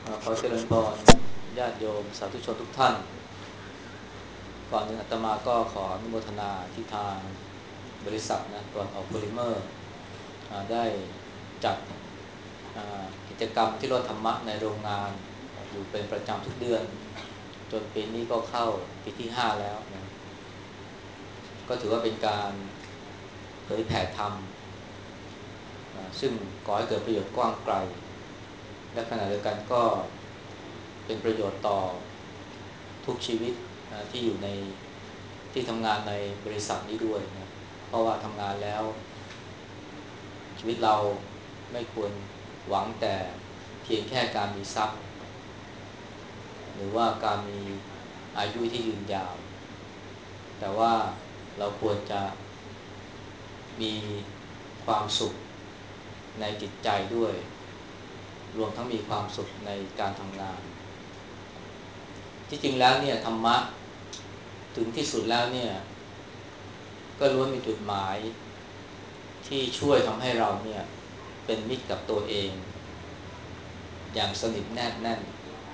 ขอเจริญพรญาติโยมสาธุชนทุกท่านก่อนหนึ่งอาตมาก็ขออนุโมทนาที่ทางบริษัทนะตะวันออกโพลิเมอร์ได้จัดกิจกรรมที่รถธรรมะในโรงงานอยู่เป็นประจำทุกเดือนจนปีนี้ก็เข้าปีที่5แล้วนะก็ถือว่าเป็นการเผยแผ่ธรรมซึ่งก่อให้เกิดประโยชน์กว้างไกลและขณะเดียวกันก็เป็นประโยชน์ต่อทุกชีวิตที่อยู่ในที่ทำงานในบริษัทนี้ด้วยนะเพราะว่าทำงานแล้วชีวิตเราไม่ควรหวังแต่เพียงแค่การมีทรัพย์หรือว่าการมีอายุที่ยืนยาวแต่ว่าเราควรจะมีความสุขในจิตใจด้วยรวมทั้งมีความสุขในการทำงานที่จริงแล้วเนี่ยธรรมะถึงที่สุดแล้วเนี่ยก็ล้วนมีจุดหมายที่ช่วยทำให้เราเนี่ยเป็นมิตรกับตัวเองอย่างสนิทแนบแน่น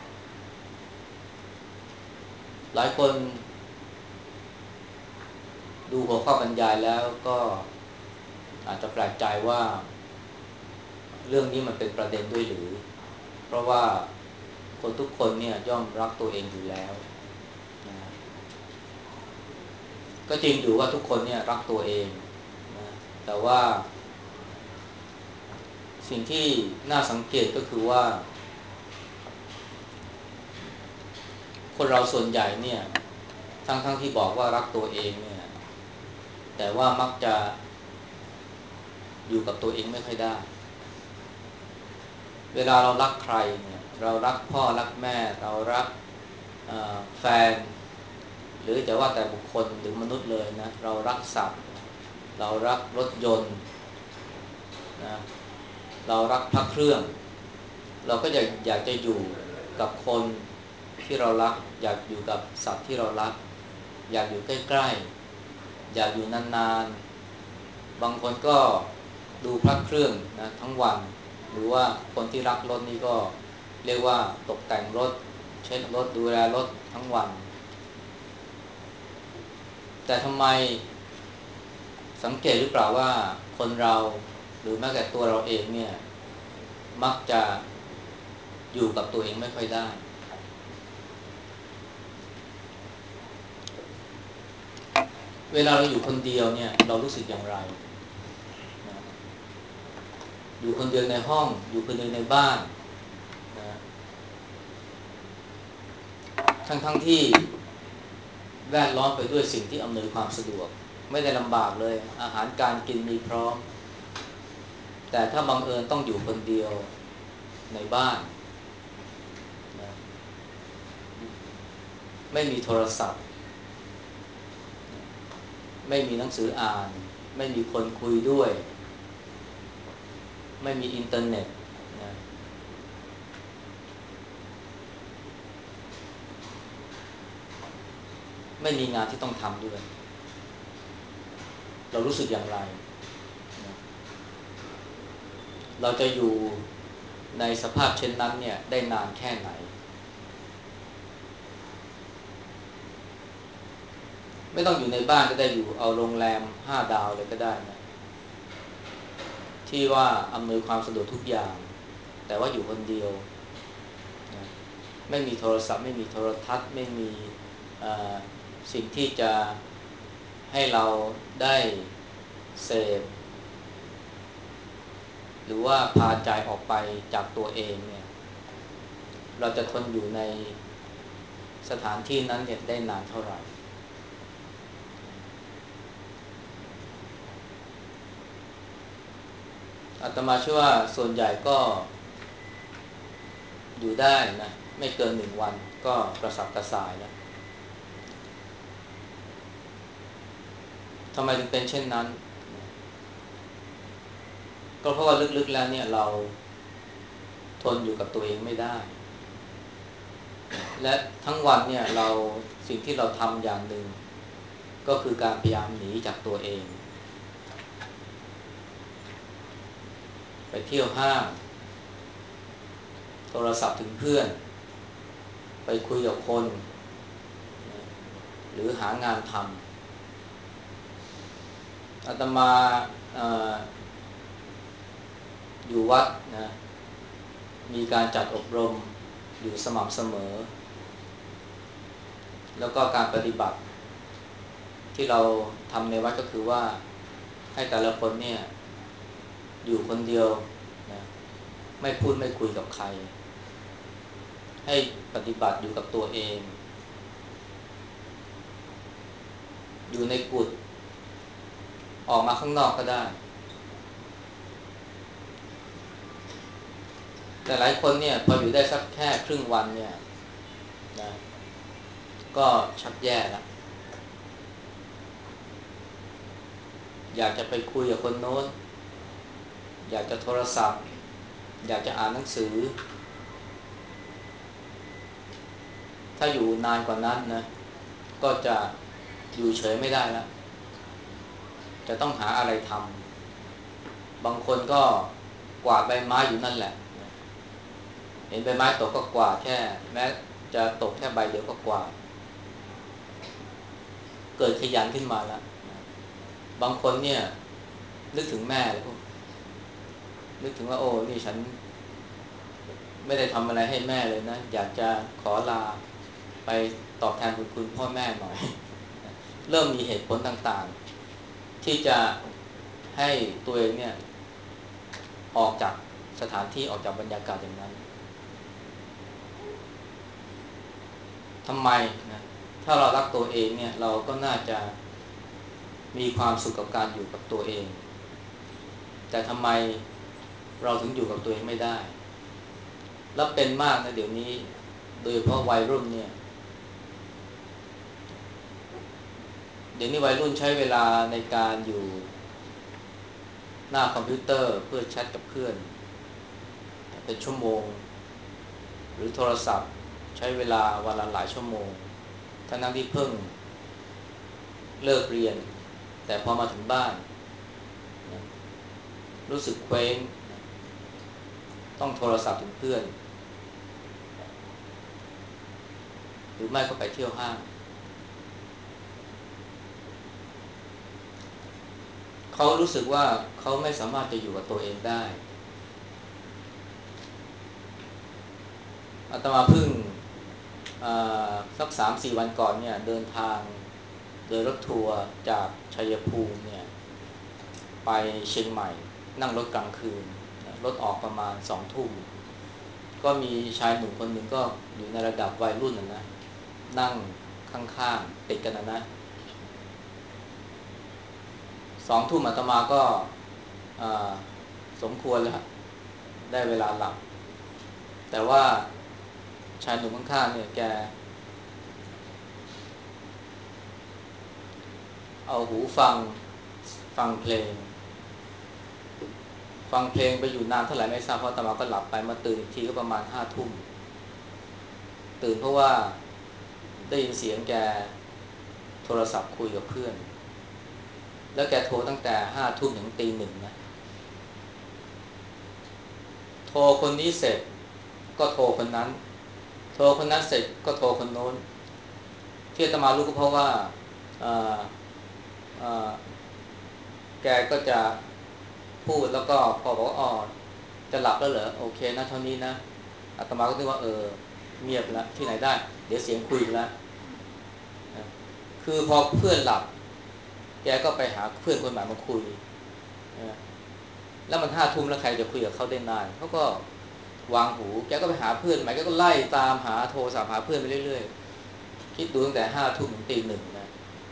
หลายคนดูหัวข้อบรรยายแล้วก็อาจจะแปลกใจว่าเรื่องนี้มันเป็นประเด็นด้วยหรือเพราะว่าคนทุกคนเนี่ยย่อมรักตัวเองอยู่แล้วนะก็จริงอยู่ว่าทุกคนเนี่ยรักตัวเองนะแต่ว่าสิ่งที่น่าสังเกตก็คือว่าคนเราส่วนใหญ่เนี่ยทั้งที่บอกว่ารักตัวเองเนี่ยแต่ว่ามักจะอยู่กับตัวเองไม่ค่อยได้เวลาเรารักใครเนี่ยเรารักพ่อรักแม่เรารักแฟนหรือจะว่าแต่บุคคลหรือมนุษย์เลยนะเรารักสัตว์เรารักรถยนต์นะเรารักพระเครื่องเราก็อยากจะอยู่กับคนที่เรารักอยากอยู่กับสัตว์ที่เรารักอยากอยู่ใกล้ๆอยากอยู่นานๆบางคนก็ดูพระเครื่องนะทั้งวันหรือว่าคนที่รักรถนี่ก็เรียกว่าตกแต่งรถเช็ดรถดูแลรถทั้งวันแต่ทำไมสังเกตหรือเปล่าว่าคนเราหรือแม้แต่ตัวเราเองเนี่ยมักจะอยู่กับตัวเองไม่ค่อยได้เวลาเราอยู่คนเดียวเนี่ยเรารู้สึกอย่างไรนะอยู่คนเดียวในห้องอยู่คนเดียวในบ้านนะทั้งที่แวดล้อมไปด้วยสิ่งที่อำนวยความสะดวกไม่ได้ลำบากเลยอาหารการกินมีพร้อมแต่ถ้าบังเอิญต้องอยู่คนเดียวในบ้านนะไม่มีโทรศัพท์ไม่มีหนังสืออ่านไม่มีคนคุยด้วยไม่มีอินเทอร์เน็ตนะไม่มีงานที่ต้องทำด้วยเรารู้สึกอย่างไรนะเราจะอยู่ในสภาพเช่นนั้นเนี่ยได้นานแค่ไหนไม่ต้องอยู่ในบ้านก็ได้อยู่เอาโรงแรม5 ดาวเลยก็ได้นะที่ว่าอำนวยความสะดวกทุกอย่างแต่ว่าอยู่คนเดียวนะไม่มีโทรศัพท์ไม่มีโทรทัศน์ไม่มีเอ่อสิ่งที่จะให้เราได้เสพหรือว่าพาใจออกไปจากตัวเองเนี่ยเราจะทนอยู่ในสถานที่นั้นเนี่ยได้นานเท่าไหร่อาตมาเชื่อว่าส่วนใหญ่ก็อยู่ได้นะไม่เกิน1 วันก็กระสับกระส่ายแล้วทำไมถึงเป็นเช่นนั้นก็เพราะว่าลึกๆแล้วเนี่ยเราทนอยู่กับตัวเองไม่ได้และทั้งวันเนี่ยเราสิ่งที่เราทำอย่างหนึ่งก็คือการพยายามหนีจากตัวเองไปเที่ยวห้างโทรศัพท์ถึงเพื่อนไปคุยกับคนนะหรือหางานทำอาตมาเอ่ออยู่วัดนะมีการจัดอบรมอยู่สม่ำเสมอแล้วก็การปฏิบัติที่เราทำในวัดก็คือว่าให้แต่ละคนเนี่ยอยู่คนเดียวนะไม่พูดไม่คุยกับใครให้ปฏิบัติอยู่กับตัวเองอยู่ในกุฏิออกมาข้างนอกก็ได้แต่หลายคนเนี่ยพออยู่ได้สักแค่ครึ่งวันเนี่ยนะก็ชักแย่แล้วอยากจะไปคุยกับคนโน้นอยากจะโทรศัพท์อยากจะอ่านหนังสือถ้าอยู่นานกว่านั้นนะก็จะอยู่เฉยไม่ได้แล้วจะต้องหาอะไรทำบางคนก็กวาดใบไม้อยู่นั่นแหละเห็นใบไม้ตกก็กวาดแค่แม้จะตกแค่ใบเดียวก็กวาดเกิดขยันขึ้นมาแล้วบางคนเนี่ยนึกถึงแม่เลยนึกถึงว่าโอ้นี่ฉันไม่ได้ทำอะไรให้แม่เลยนะอยากจะขอลาไปตอบแทนคุณพ่อแม่หน่อยเริ่มมีเหตุผลต่างๆที่จะให้ตัวเองเนี่ยออกจากสถานที่ออกจากบรรยากาศอย่างนั้นทำไมนะถ้าเรารักตัวเองเนี่ยเราก็น่าจะมีความสุขกับการอยู่กับตัวเองแต่ทำไมเราถึงอยู่กับตัวเองไม่ได้แล้วเป็นมากนะเดี๋ยวนี้โดยเฉพาะวัยรุ่นเนี่ยเดี๋ยวนี้วัยรุ่นใช้เวลาในการอยู่หน้าคอมพิวเตอร์เพื่อแชทกับเพื่อนเป็นชั่วโมงหรือโทรศัพท์ใช้เวลาวันละหลายชั่วโมงทั้งที่เพิ่งเลิกเรียนแต่พอมาถึงบ้านรู้สึกเคว้งต้องโทรศัพท์ถึงเพื่อนหรือไม่ก็ไปเที่ยวห้างเขารู้สึกว่าเขาไม่สามารถจะอยู่กับตัวเองได้อาตมาเพิ่งสัก3-4 วันก่อนเนี่ยเดินทางโดยรถทัวร์จากชัยภูมิเนี่ยไปเชียงใหม่นั่งรถกลางคืนรถออกประมาณ20:00ก็มีชายหนุ่มคนหนึ่งก็อยู่ในระดับวัยรุ่นนะนั่งข้างๆติดกันนะ20:00อาตมาก็สมควรแล้วได้เวลาหลับแต่ว่าชายหนุ่มข้างๆเนี่ยแกเอาหูฟังเพลงไปอยู่นานเท่าไหร่ไม่ทราบเพราะอาตมาก็หลับไปมาตื่นอีกทีก็ประมาณ5:00ตื่นเพราะว่าได้ยินเสียงแกโทรศัพท์คุยกับเพื่อนแล้วแกโทรตั้งแต่5:00ถึง1:00นะโทรคนนี้เสร็จก็โทรคนนั้นโทรคนนั้นเสร็จก็โทรคนโน้นที่อาตมารู้ก็เพราะว่าเอ่อเอ่อแกก็จะพูดแล้วก็พอบอกว่าอ๋อจะหลับแล้วเหรอโอเคนะเท่านี้นะอาตมาก็นึกว่าเงียบแล้วที่ไหนได้เดี๋ยวเสียงคุยอีกแล้วนะคือพอเพื่อนหลับแกก็ไปหาเพื่อนคนใหม่มาคุยนะแล้วมัน5:00แล้วใครจะคุยกับเขาได้นานเขาก็วางหูแกก็ไปหาเพื่อนใหม่แกก็ไล่ตามหาโทรศัพท์หาเพื่อนไปเรื่อยๆคิดดูตั้งแต่5:00ถึง1:00นะ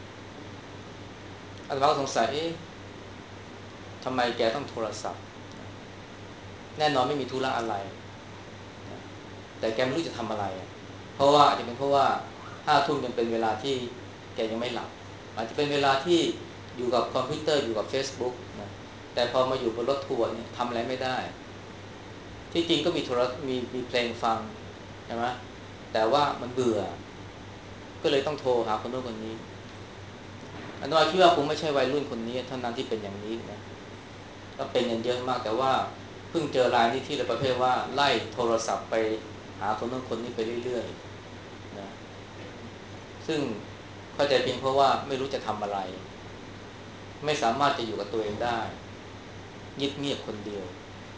อาตมาก็สงสัยทำไมแกต้องโทรศัพท์แน่นอนไม่มีธุระอะไรแต่แกไม่รู้จะทำอะไรเพราะว่าอาจจะเป็นเพราะว่า5:00ยังเป็นเวลาที่แกยังไม่หลับอาจจะเป็นเวลาที่อยู่กับคอมพิวเตอร์อยู่กับ Facebook นะแต่พอมาอยู่บนรถทัวร์เนี่ยทำอะไรไม่ได้ที่จริงก็มีเพลงฟังใช่ไหมแต่ว่ามันเบื่อก็เลยต้องโทรหาคนโน้นคนนี้อันนั้นคิดว่าคงไม่ใช่วัยรุ่นคนนี้เท่านั้นที่เป็นอย่างนี้นะก็เป็นกันเยอะมากแต่ว่าเพิ่งเจอรายนี้ที่เลยประเภทว่าไล่โทรศัพท์ไปหาคนนู้นคนนี้ไปเรื่อยๆนะซึ่งเข้าใจเพียงเพราะว่าไม่รู้จะทำอะไรไม่สามารถจะอยู่กับตัวเองได้เงียบๆคนเดียว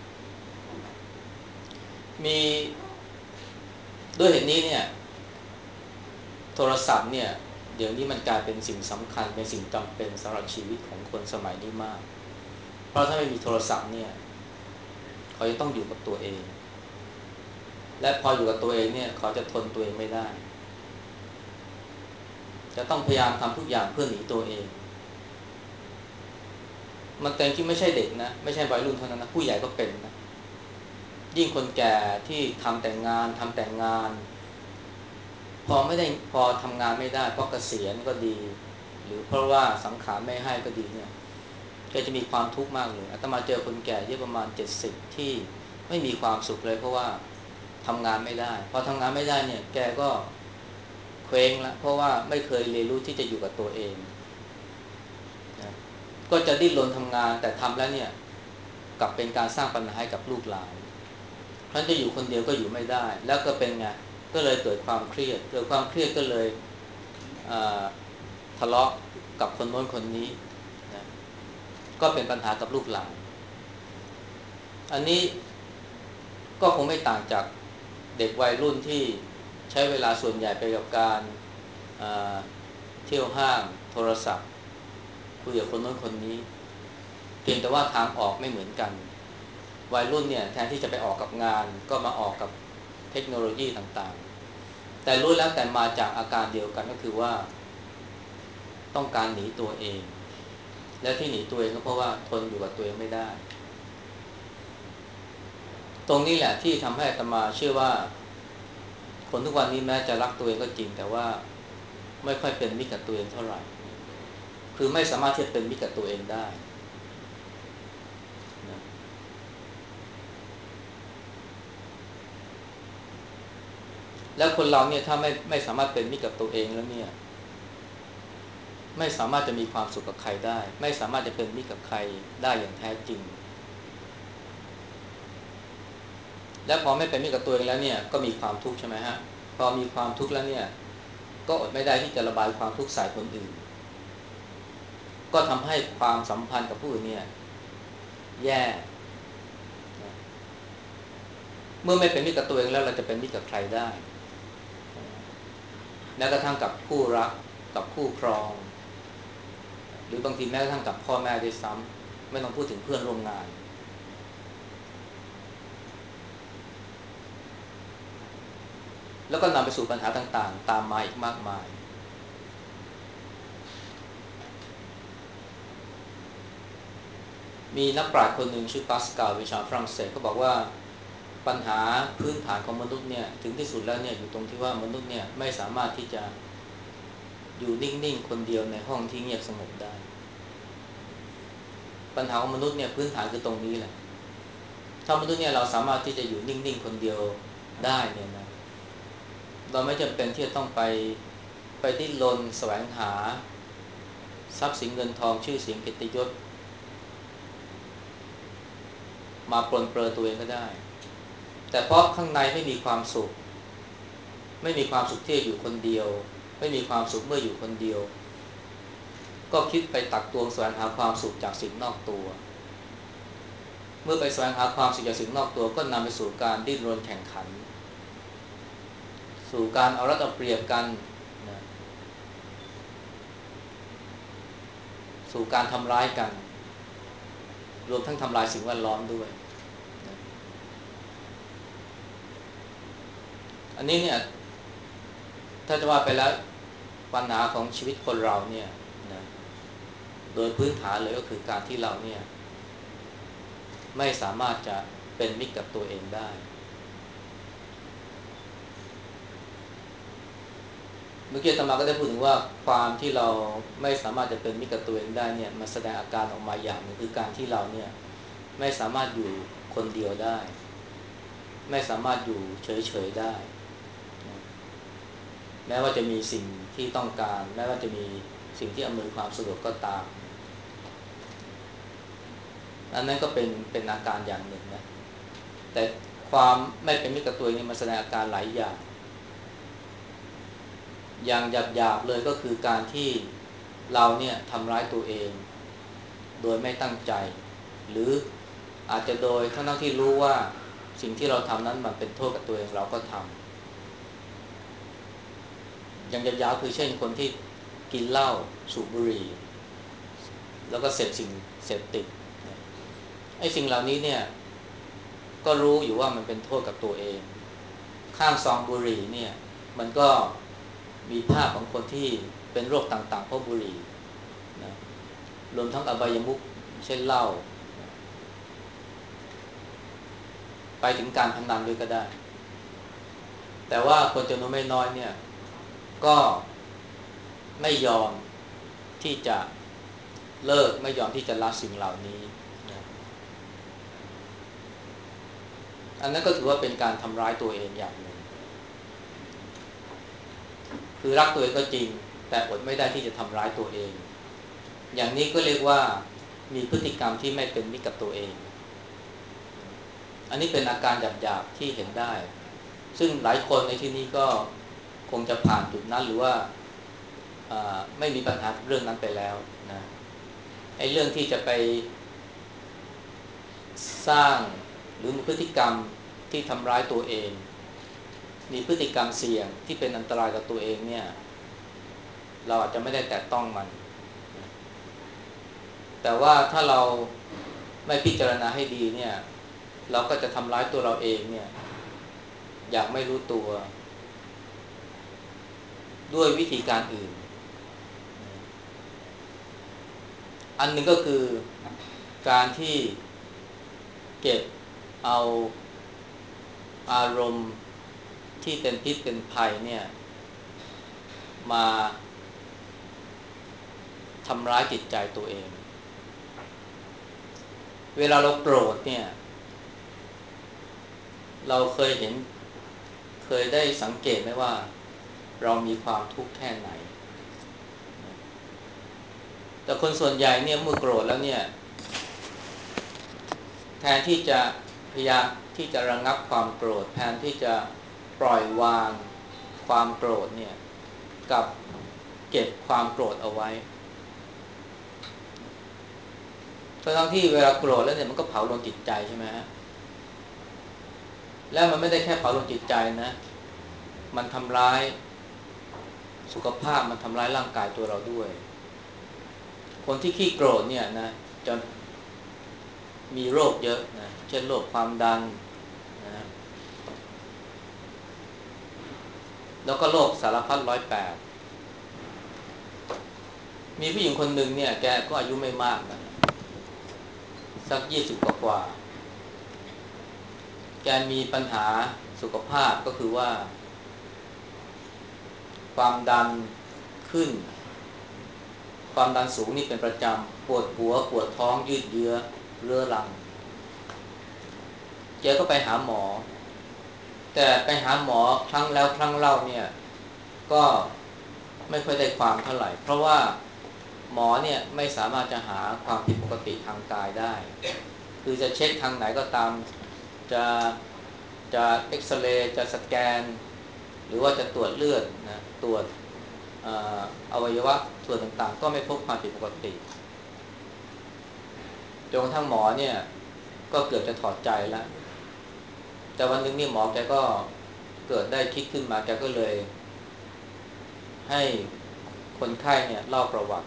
มีด้วยเหตุนี้เนี่ยโทรศัพท์เนี่ยเดี๋ยวนี้มันกลายเป็นสิ่งสำคัญเป็นสิ่งจำเป็นสำหรับชีวิตของคนสมัยนี้มากเพราะถ้าไม่มีโทรศัพท์เนี่ยเขาจะต้องอยู่กับตัวเองและพออยู่กับตัวเองเนี่ยเขาจะทนตัวเองไม่ได้จะต้องพยายามทำทุกอย่างเพื่อหนีตัวเองมันแต่จริงไม่ใช่เด็กนะไม่ใช่วัยรุ่นเท่านั้นนะผู้ใหญ่ก็เป็นนะยิ่งคนแก่ที่ทำแต่งงานพอทำงานไม่ได้เพราะเกษียณก็ดีหรือเพราะว่าสังขารไม่ให้ก็ดีเนี่ยแกจะมีความทุกข์มากเลยอาตมาเจอคนแก่ที่ประมาณ70ที่ไม่มีความสุขเลยเพราะว่าทำงานไม่ได้พอทำงานไม่ได้เนี่ยแกก็เคว้งละเพราะว่าไม่เคยเรียนรู้ที่จะอยู่กับตัวเองนะก็จะดิ้นรนทำงานแต่ทำแล้วเนี่ยกลับเป็นการสร้างปัญหาให้กับลูกหลานเพราะจะอยู่คนเดียวก็อยู่ไม่ได้แล้วก็เป็นไงก็เลยเกิดความเครียดก็เลยทะเลาะกับคนโน้นคนนี้นะก็เป็นปัญหากับลูกหลานอันนี้ก็คงไม่ต่างจากเด็กวัยรุ่นที่ใช้เวลาส่วนใหญ่ไปกับการเที่ยวห้างโทรศัพท์คุยกับคนโน้นคนนี้เพียงแต่ว่าทางออกไม่เหมือนกันวัยรุ่นเนี่ยแทนที่จะไปออกกับงานก็มาออกกับเทคโนโลยีต่างๆแต่รู้แล้วแต่มาจากอาการเดียวกันก็คือว่าต้องการหนีตัวเองและที่หนีตัวเองก็เพราะว่าทนอยู่กับตัวเองไม่ได้ตรงนี้แหละที่ทำให้อาตมาเชื่อว่าคนทุกวันนี้แม้จะรักตัวเองก็จริงแต่ว่าไม่ค่อยเป็นมิตรกับตัวเองเท่าไหร่คือไม่สามารถที่จะเป็นมิตรกับตัวเองได้นะแล้วคนเราเนี่ยถ้าไม่สามารถเป็นมิตรกับตัวเองแล้วเนี่ยไม่สามารถจะมีความสุขกับใครได้ไม่สามารถจะเป็นมิตรกับใครได้อย่างแท้จริงและพอไม่เป็นมิตรกับตัวเองแล้วเนี่ยก็มีความทุกข์ใช่ไหมฮะพอมีความทุกข์แล้วเนี่ยก็อดไม่ได้ที่จะระบายความทุกข์ใส่คนอื่นก็ทำให้ความสัมพันธ์กับผู้อื่นเนี่ยแย่เมื่อไม่เป็นมิตรกับตัวเองแล้วเราจะเป็นมิตรกับใครได้แม้กระทั่งกับคู่รักกับคู่ครองหรือบางทีแม้กระทั่งกับพ่อแม่ด้วยซ้ำไม่ต้องพูดถึงเพื่อนร่วมงานแล้วก็นำไปสู่ปัญหาต่างๆตามมาอีกมากมายมีนักปราชญ์คนหนึ่งชื่อปาสกาลวิชาฝรั่งเศสเขาบอกว่าปัญหาพื้นฐานของมนุษย์เนี่ยถึงที่สุดแล้วเนี่ยอยู่ตรงที่ว่ามนุษย์เนี่ยไม่สามารถที่จะอยู่นิ่งๆคนเดียวในห้องที่เงียบสงบได้ปัญหาของมนุษย์เนี่ยพื้นฐานคือตรงนี้แหละถ้ามนุษย์เนี่ยเราสามารถที่จะอยู่นิ่งๆคนเดียวได้เนี่ยนะเราไม่จำเป็นที่จะต้องไปดิ้นรนแสวงหาทรัพย์สินเงินทองชื่อเสียงเกียรติยศมาปลนเปลือตัวเองก็ได้แต่เพราะข้างในไม่มีความสุขไม่มีความสุขที่จะอยู่คนเดียวไม่มีความสุขเมื่ออยู่คนเดียวก็คิดไปตักตวงแสวงหาความสุขจากสิ่งนอกตัวเมื่อไปแสวงหาความสุขจากสิ่งนอกตัวก็นำไปสู่การดิ้นรนแข่งขันสู่การเอารัดเอาเปรียบกันนะสู่การทำร้ายกันรวมทั้งทำลายสิ่งแวดล้อมด้วยนะอันนี้เนี่ยถ้าจะว่าไปแล้วปัญหาของชีวิตคนเราเนี่ยนะโดยพื้นฐานเลยก็คือการที่เราเนี่ยไม่สามารถจะเป็นมิตรกับตัวเองได้เมื่อกี้อาตมาก็ได้พูดถึงว่าความที่เราไม่สามารถจะเป็นมิตรกับตัวเองได้เนี่ยมันแสดงอาการออกมาอย่างหนึงคือการที่เราเนี่ยไม่สามารถอยู่คนเดียวได้ไม่สามารถอยู่เฉยๆได้แม้ว่าจะมีสิ่งที่ต้องการแม้ว่าจะมีสิ่งที่อำนวยความสะดวกก็ตามอันนั้นก็เป็นอาการอย่างหนึ่งนะแต่ความไม่เป็นมิตรกับตัวเองนี่มันแสดงอาการหลายอย่างอย่างหยาบๆเลยก็คือการที่เราเนี่ยทำร้ายตัวเองโดยไม่ตั้งใจหรืออาจจะโดยทั้งที่รู้ว่าสิ่งที่เราทำนั้นมันเป็นโทษกับตัวเองเราก็ทำอย่างหยาบๆคือเช่นคนที่กินเหล้าสูบบุหรี่แล้วก็เสพสิ่งเสพติดไอ้สิ่งเหล่านี้เนี่ยก็รู้อยู่ว่ามันเป็นโทษกับตัวเองข้างซองบุหรี่เนี่ยมันก็มีภาพของคนที่เป็นโรคต่างๆเพราะบุหรี่นะรวมทั้งอบายมุขเช่นเหล้าไปถึงการพนันด้วยก็ได้แต่ว่าคนจำนวนไม่น้อยเนี่ยก็ไม่ยอมที่จะเลิกไม่ยอมที่จะละสิ่งเหล่านี้นะอันนั้นก็ถือว่าเป็นการทำร้ายตัวเองอย่างหนึ่งคือรักตัวเองก็จริงแต่อดไม่ได้ที่จะทำร้ายตัวเองอย่างนี้ก็เรียกว่ามีพฤติกรรมที่ไม่เป็นมิตรกับตัวเองอันนี้เป็นอาการหยาบๆที่เห็นได้ซึ่งหลายคนในที่นี้ก็คงจะผ่านจุดนั้นหรือว่าไม่มีปัญหาเรื่องนั้นไปแล้วนะไอ้เรื่องที่จะไปสร้างหรือมีพฤติกรรมที่ทำร้ายตัวเองมีพฤติกรรมเสี่ยงที่เป็นอันตรายกับตัวเองเนี่ยเราอาจจะไม่ได้แตะต้องมันแต่ว่าถ้าเราไม่พิจารณาให้ดีเนี่ยเราก็จะทำร้ายตัวเราเองเนี่ยอย่างไม่รู้ตัวด้วยวิธีการอื่นอันหนึ่งก็คือการที่เก็บเอาอารมณ์ที่เป็นพิษเป็นภัยเนี่ยมาทำร้ายจิตใจตัวเองเวลาเราโกรธเนี่ยเราเคยได้สังเกตไหมว่าเรามีความทุกข์แค่ไหนแต่คนส่วนใหญ่เนี่ยเมื่อโกรธแล้วเนี่ยแทนที่จะพยายามที่จะระงับความโกรธแทนที่จะปล่อยวางความโกรธเนี่ยกับเก็บความโกรธเอาไว้ทั้งที่เวลาโกรธแล้วเนี่ยมันก็เผาลงจิตใจใช่ไหมฮะแล้วมันไม่ได้แค่เผาลงจิตใจนะมันทำร้ายสุขภาพมันทำร้ายร่างกายตัวเราด้วยคนที่ขี้โกรธเนี่ยนะจะมีโรคเยอะนะเช่นโรคความดันนะแล้วก็โรคสารพัด108มีผู้หญิงคนหนึ่งเนี่ยแกก็อายุไม่มากนะสัก20กว่าแกมีปัญหาสุขภาพก็คือว่าความดันขึ้นความดันสูงนี่เป็นประจำปวดหัวปวดท้องยืดเยื้อเรื้อรังแกก็ไปหาหมอแต่ไปหาหมอครั้งแล้วครั้งเล่าเนี่ยก็ไม่ค่อยได้ความเท่าไหร่เพราะว่าหมอเนี่ยไม่สามารถจะหาความผิดปกติทางกายได้คือจะเช็คทางไหนก็ตามจะจะเอ็กซเรย์จะสแกนหรือว่าจะตรวจเลือดนะตรวจอวัยวะส่วนต่างๆก็ไม่พบความผิดปกติจนกระทั่งหมอเนี่ยก็เกือบจะถอดใจแล้วแต่วันหนึงนี่หมอแกก็เกิดได้คิดขึ้นมาแกก็เลยให้คนไข้เนี่ยเล่าประวัติ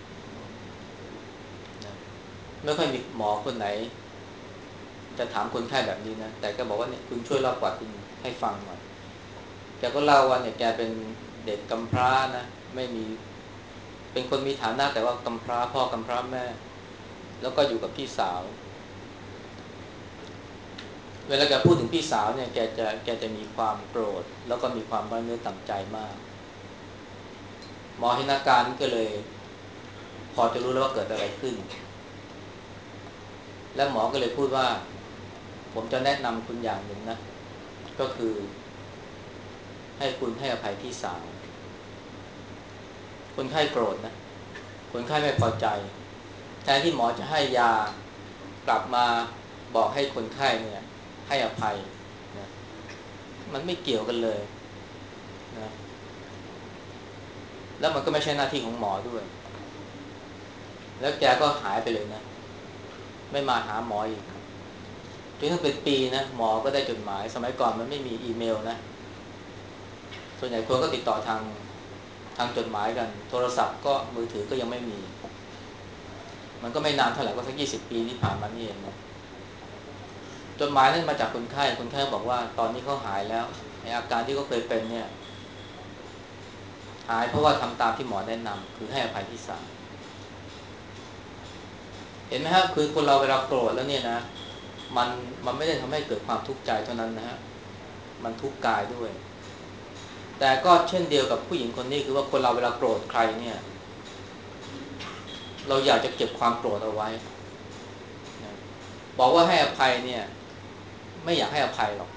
นะไม่ค่อยมีหมอคนไหนจะถามคนไข้แบบนี้นะแต่ก็บอกว่าเนี่ยคุณช่วยเล่าประวัติคุณให้ฟังหน่อยแกก็เล่าว่าเนี่ยแกเป็นเด็กกำพร้านะไม่มีเป็นคนมีฐานะแต่ว่ากำพร้าพ่อกำพร้าแม่แล้วก็อยู่กับพี่สาวเวลาแกพูดถึงพี่สาวเนี่ยแกจะมีความโกรธแล้วก็มีความน้อยเนื้อต่ำใจมากหมอเห็นอาการก็เลยพอจะรู้แล้วว่าเกิดอะไรขึ้นและหมอก็เลยพูดว่าผมจะแนะนำคุณอย่างหนึ่งนะก็คือให้คุณให้อภัยพี่สาวคนไข้โกรธนะคนไข้ไม่พอใจแทนที่หมอจะให้ยากลับมาบอกให้คนไข้เนี่ยให้อภัยนะมันไม่เกี่ยวกันเลยนะแล้วมันก็ไม่ใช่หน้าที่ของหมอด้วยแล้วแกก็หายไปเลยนะไม่มาหาหมออีกจนทั้งเป็นปีนะหมอก็ได้จดหมายสมัยก่อนมันไม่มีอีเมลนะส่วนใหญ่คนก็ติดต่อทางจดหมายกันโทรศัพท์ก็มือถือก็ยังไม่มีมันก็ไม่นานเท่าไหร่ก็สัก20 ปีที่ผ่านมานี่เองนะจดหมายนั้นมาจากคนไข้บอกว่าตอนนี้เขาหายแล้วไอ้อาการที่เขาเคยเป็นเนี่ยหายเพราะว่าทำตามที่หมอแนะนำคือให้อภัยที่ศาลเห็นไหมครับคือคนเราเวลาโกรธแล้วเนี่ยนะมันมันไม่ได้ทำให้เกิดความทุกข์ใจเท่านั้นนะฮะมันทุกข์กายด้วยแต่ก็เช่นเดียวกับผู้หญิงคนนี้คือว่าคนเราเวลาโกรธใครเนี่ยเราอยากจะเก็บความโกรธเอาไว้นะบอกว่าให้อภัยเนี่ยไม่อยากให้อภัยหรอก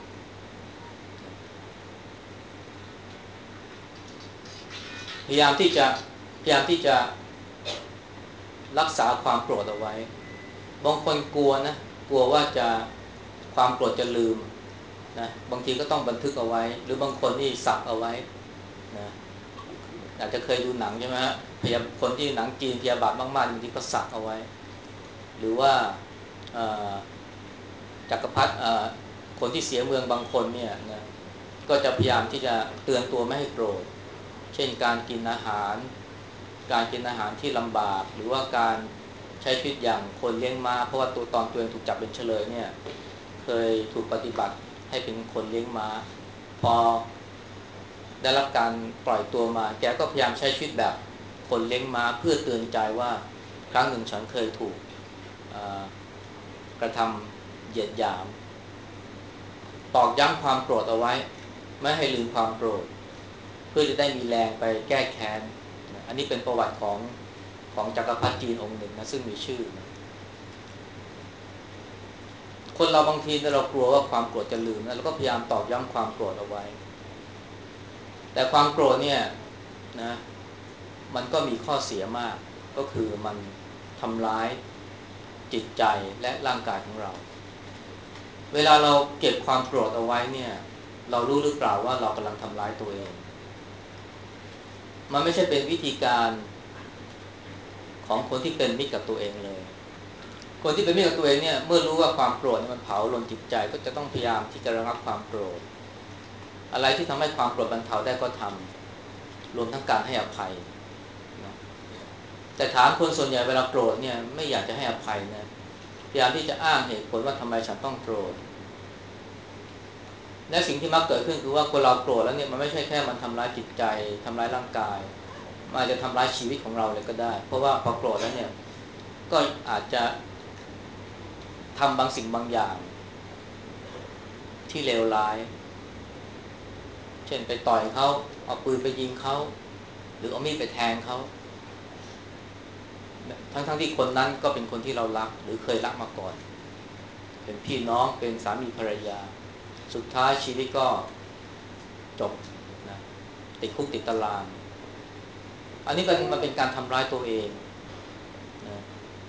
พยายามที่จะพยายามที่จะรักษาความโกรธเอาไว้บางคนกลัวนะกลัวว่าจะความโกรธจะลืมนะบางทีก็ต้องบันทึกเอาไว้หรือบางคนนี่สักเอาไว้นะอาจจะเคยดูหนังใช่ไหมฮะพยาคนที่หนังจีนพยาบาทมากๆบางทีก็สักเอาไว้หรือว่าจักรพรรดิคนที่เสียเมืองบางคนเนี่ยนะก็จะพยายามที่จะเตือนตัวไม่ให้โกรธเช่นการกินอาหารที่ลำบากหรือว่าการใช้ชีวิตอย่างคนเลี้ยงม้าเพราะว่าตัวเองถูกจับเป็นเฉลยเนี่ยเคยถูกปฏิบัติให้เป็นคนเลี้ยงม้าพอได้รับการปล่อยตัวมาแกก็พยายามใช้ชีวิตแบบคนเลี้ยงม้าเพื่อเตือนใจว่าครั้งหนึ่งฉันเคยถูกกระทำเหยียดหยามตอกย้ำความโกรธเอาไว้ไม่ให้ลืมความโกรธเพื่อจะได้มีแรงไปแก้แค้นอันนี้เป็นประวัติของจักรพรรดิจีนองค์หนึ่งนะซึ่งมีชื่อนะคนเราบางทีเรากลัวว่าความโกรธจะลืมนะเราก็พยายามตอกย้ำความโกรธเอาไว้แต่ความโกรธเนี่ยนะมันก็มีข้อเสียมากก็คือมันทำร้ายจิตใจและร่างกายของเราเวลาเราเก็บความโกรธเอาไว้เนี่ยเรารู้หรือเปล่าว่าเรากำลังทำร้ายตัวเองมันไม่ใช่เป็นวิธีการของคนที่เป็นมิตรกับตัวเองเลยคนที่เป็นมิตรกับตัวเองเนี่ยเมื่อรู้ว่าความโกรธมันเผาลนจิตใจก็จะต้องพยายามที่จะระงับความโกรธอะไรที่ทำให้ความโกรธบรรเทาได้ก็ทำรวมทั้งการให้อภัยนะแต่ถามคนส่วนใหญ่เวลาโกรธเนี่ยไม่อยากจะให้อภัยนะพยายามที่จะอ้างเหตุผลว่าทำไมฉันต้องโกรธและสิ่งที่มักเกิดขึ้นคือว่าคนเราโกรธแล้วเนี่ยมันไม่ใช่แค่มันทำร้ายจิตใจทำร้ายร่างกายมันอาจจะทำร้ายชีวิตของเราเลยก็ได้เพราะว่าพอโกรธแล้วเนี่ยก็อาจจะทำบางสิ่งบางอย่างที่เลวร้ายเช่นไปต่อยเขาเอาปืนไปยิงเขาหรือเอามีดไปแทงเขาทั้งที่คนนั้นก็เป็นคนที่เรารักหรือเคยรักมาก่อนเป็นพี่น้องเป็นสามีภรรยาสุดท้ายชีวิตก็จบนะติดคุกติดตารางอันนี้มันเป็นการทำร้ายตัวเองนะ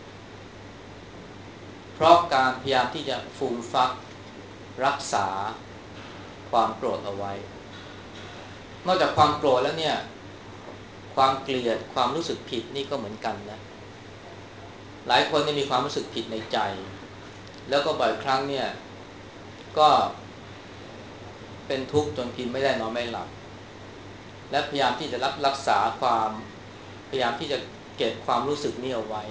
เพราะการพยายามที่จะฟูมฟักรักษาความโกรธเอาไว้นอกจากความโกรธแล้วเนี่ยความเกลียดความรู้สึกผิดนี่ก็เหมือนกันนะหลายคนเนี่ยมีความรู้สึกผิดในใจแล้วก็บ่อยครั้งเนี่ยก็เป็นทุกข์จนกินไม่ได้นอนไม่หลับและพยายามที่จะรักษาความพยายามที่จะเก็บความรู้สึกนี้เอาไว้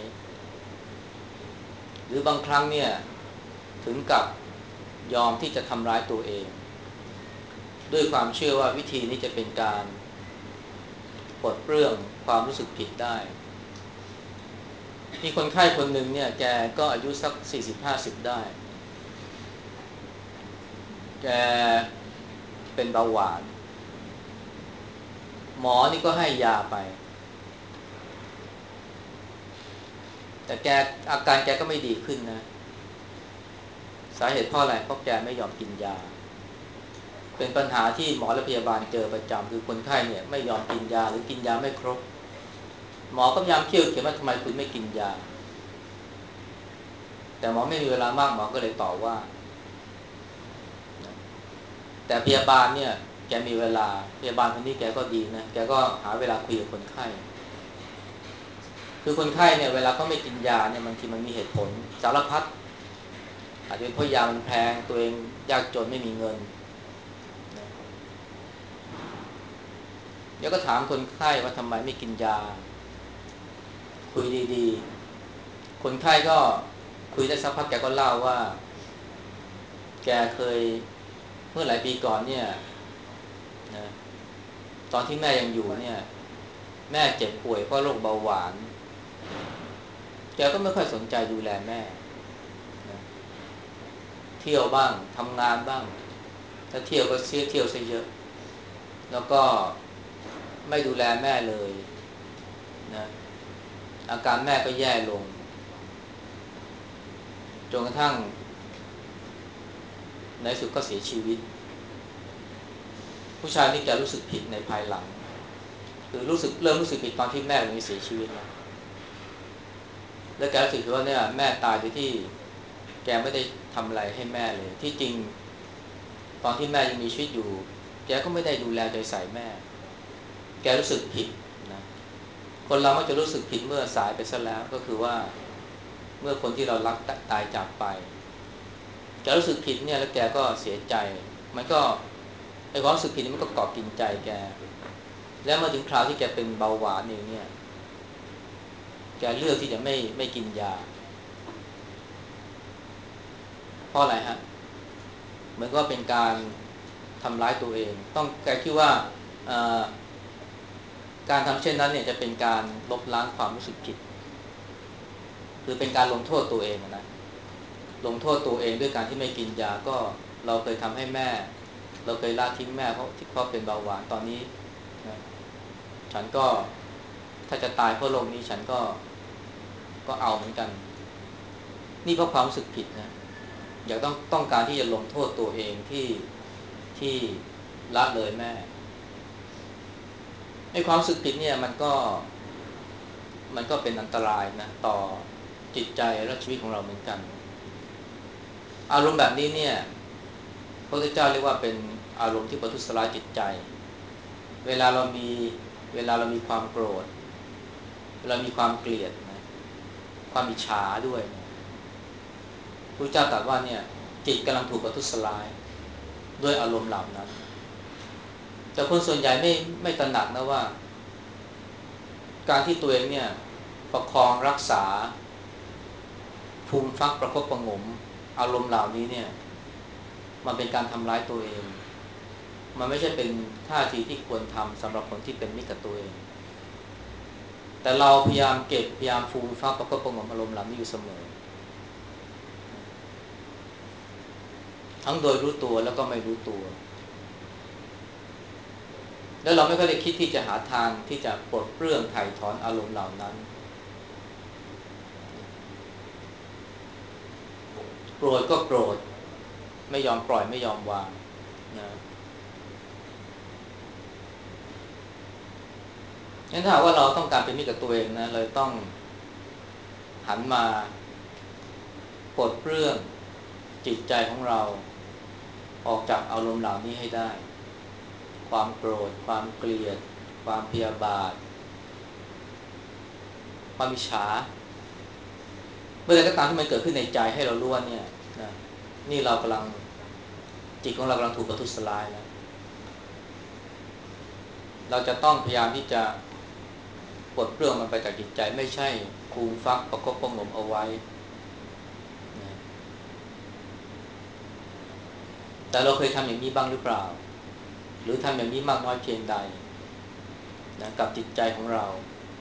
หรือบางครั้งเนี่ยถึงกับยอมที่จะทำร้ายตัวเองด้วยความเชื่อว่าวิธีนี้จะเป็นการปลดเปลื้องความรู้สึกผิดได้มีคนไข้คนหนึ่งเนี่ยแกก็อายุสัก40-50ได้แกเป็นเบาหวานหมอนี่ก็ให้ยาไปแต่อาการแกก็ไม่ดีขึ้นนะสาเหตุเพราะอะไรเพราะแกไม่ยอมกินยาเป็นปัญหาที่หมอและพยาบาลเจอประจำคือคนไข้เนี่ยไม่ยอมกินยาหรือกินยาไม่ครบหมอก็พยายามเคี่ยวเข็นว่าทำไมคุณไม่กินยาแต่หมอไม่มีเวลามากหมอก็เลยตอบว่าแต่พยาบาลเนี่ยแกมีเวลาพยาบาลคนนี้แกก็ดีนะแกก็หาเวลาคุยกับคนไข้คือคนไข้เนี่ยเวลาเขาไม่กินยาเนี่ยบางทีมันมีเหตุผลสารพัดอาจจะเป็นเพราะยามันแพงตัวเองยากจนไม่มีเงินนะเดี๋ยวก็ถามคนไข้ว่าทำไมไม่กินยาคุยดีๆคนไข้ก็คุยได้สักพักแกก็เล่าว่าแกเคยเมื่อหลายปีก่อนเนี่ยนะตอนที่แม่ยังอยู่เนี่ยแม่เจ็บป่วยเพราะโรคเบาหวานแกก็ไม่ค่อยสนใจดูแลแม่นะเที่ยวบ้างทำงานบ้างถ้าเที่ยวก็เที่ยวซะเยอะแล้วก็ไม่ดูแลแม่เลยนะอาการแม่ก็แย่ลงจนกระทั่งในสุดก็เสียชีวิตผู้ชายนี่แกรู้สึกผิดในภายหลังคือเริ่มรู้สึกผิดตอนที่แม่ของนี้เสียชีวิตแล้วแกรู้สึกว่าเนี่ยแม่ตายโดยที่แกไม่ได้ทำอะไรให้แม่เลยที่จริงตอนที่แม่ยังมีชีวิตอยู่แกก็ไม่ได้ดูแลใจใส่แม่แกรู้สึกผิดนะคนเรามักจะรู้สึกผิดเมื่อสายไปซะแล้วก็คือว่าเมื่อคนที่เรารักตายจากไปแกรู้สึกผิดเนี่ยแล้วแกก็เสียใจมันก็ไอ้ความรู้สึกผิดนี่มันก็เกาะกินใจแกแล้วมาถึงคราวที่แกเป็นเบาหวานเองเนี่ยแกเลือกที่จะไม่กินยาเพราะอะไรฮะเหมือนก็เป็นการทำร้ายตัวเองต้องแกคิดว่าเอ่อการทำเช่นนั้นเนี่ยจะเป็นการลบล้างความรู้สึกผิดคือเป็นการลงโทษตัวเองนะลงโทษตัวเองด้วยการที่ไม่กินยาก็เราเคยทำให้แม่เราเคยละทิ้งแม่เพราะเป็นเบาหวานตอนนี้นะฉันก็ถ้าจะตายเพราะโรคนี้ฉันก็เอาเหมือนกันนี่เพราะความรู้สึกผิดนะอยากต้องการที่จะลงโทษตัวเองที่ละเลยแม่ไอ้ความรู้สึกผิดเนี่ยมันก็เป็นอันตรายนะต่อจิตใจและชีวิตของเราเหมือนกันอารมณ์แบบนี้เนี่ยพระพุทธเจ้าเรียกว่าเป็นอารมณ์ที่ประทุษร้ายจิตใจเวลาเรามีเวลาเรามีความโกรธเวลามีความเกลียดนะความอิจฉาด้วยนะพระเจ้าตรัสว่าเนี่ยจิตกำลังถูกประทุษร้ายด้วยอารมณ์เหล่านั้นแต่คนส่วนใหญ่ไม่ตระหนักนะว่าการที่ตัวเองเนี่ยประคองรักษาฟูมฟักประคบประหงมอารมณ์เหล่านี้เนี่ยมันเป็นการทำร้ายตัวเองมันไม่ใช่เป็นท่าทีที่ควรทำสำหรับคนที่เป็นมิตรกับตัวเองแต่เราพยายามเก็บพยายามฟูมฟักประคบประหงมอารมณ์เหล่านี้อยู่เสมอทั้งโดยรู้ตัวแล้วก็ไม่รู้ตัวแล้วเราไม่ก็ได้คิดที่จะหาทางที่จะปลดเปลื้องไถ่ถอนอารมณ์เหล่านั้นโกรธก็โกรธไม่ยอมปล่อยไม่ยอมวางนะงั้นถ้าหากว่าเราต้องการเป็นมิตรกับตัวเองนะเราต้องหันมาปลดเปลื้องจิตใจของเราออกจากอารมณ์เหล่านี้ให้ได้ความโกรธความเกลียดความพยาบาทความอิจฉาเมื่อใดก็ตามที่มันเกิดขึ้นในใจให้เรารู้ว่าเนี่ยนะนี่เรากำลังจิตของเรากำลังถูกประทุษร้ายแล้วเราจะต้องพยายามที่จะปลดเปลื้องมันไปจากจิตใจไม่ใช่ฟูมฟักประคบประหงมเอาไว้นะแต่เราเคยทำอย่างนี้บ้างหรือเปล่าหรือทำอย่างนี้มากน้อยเพียงใดนะกับจิตใจของเรา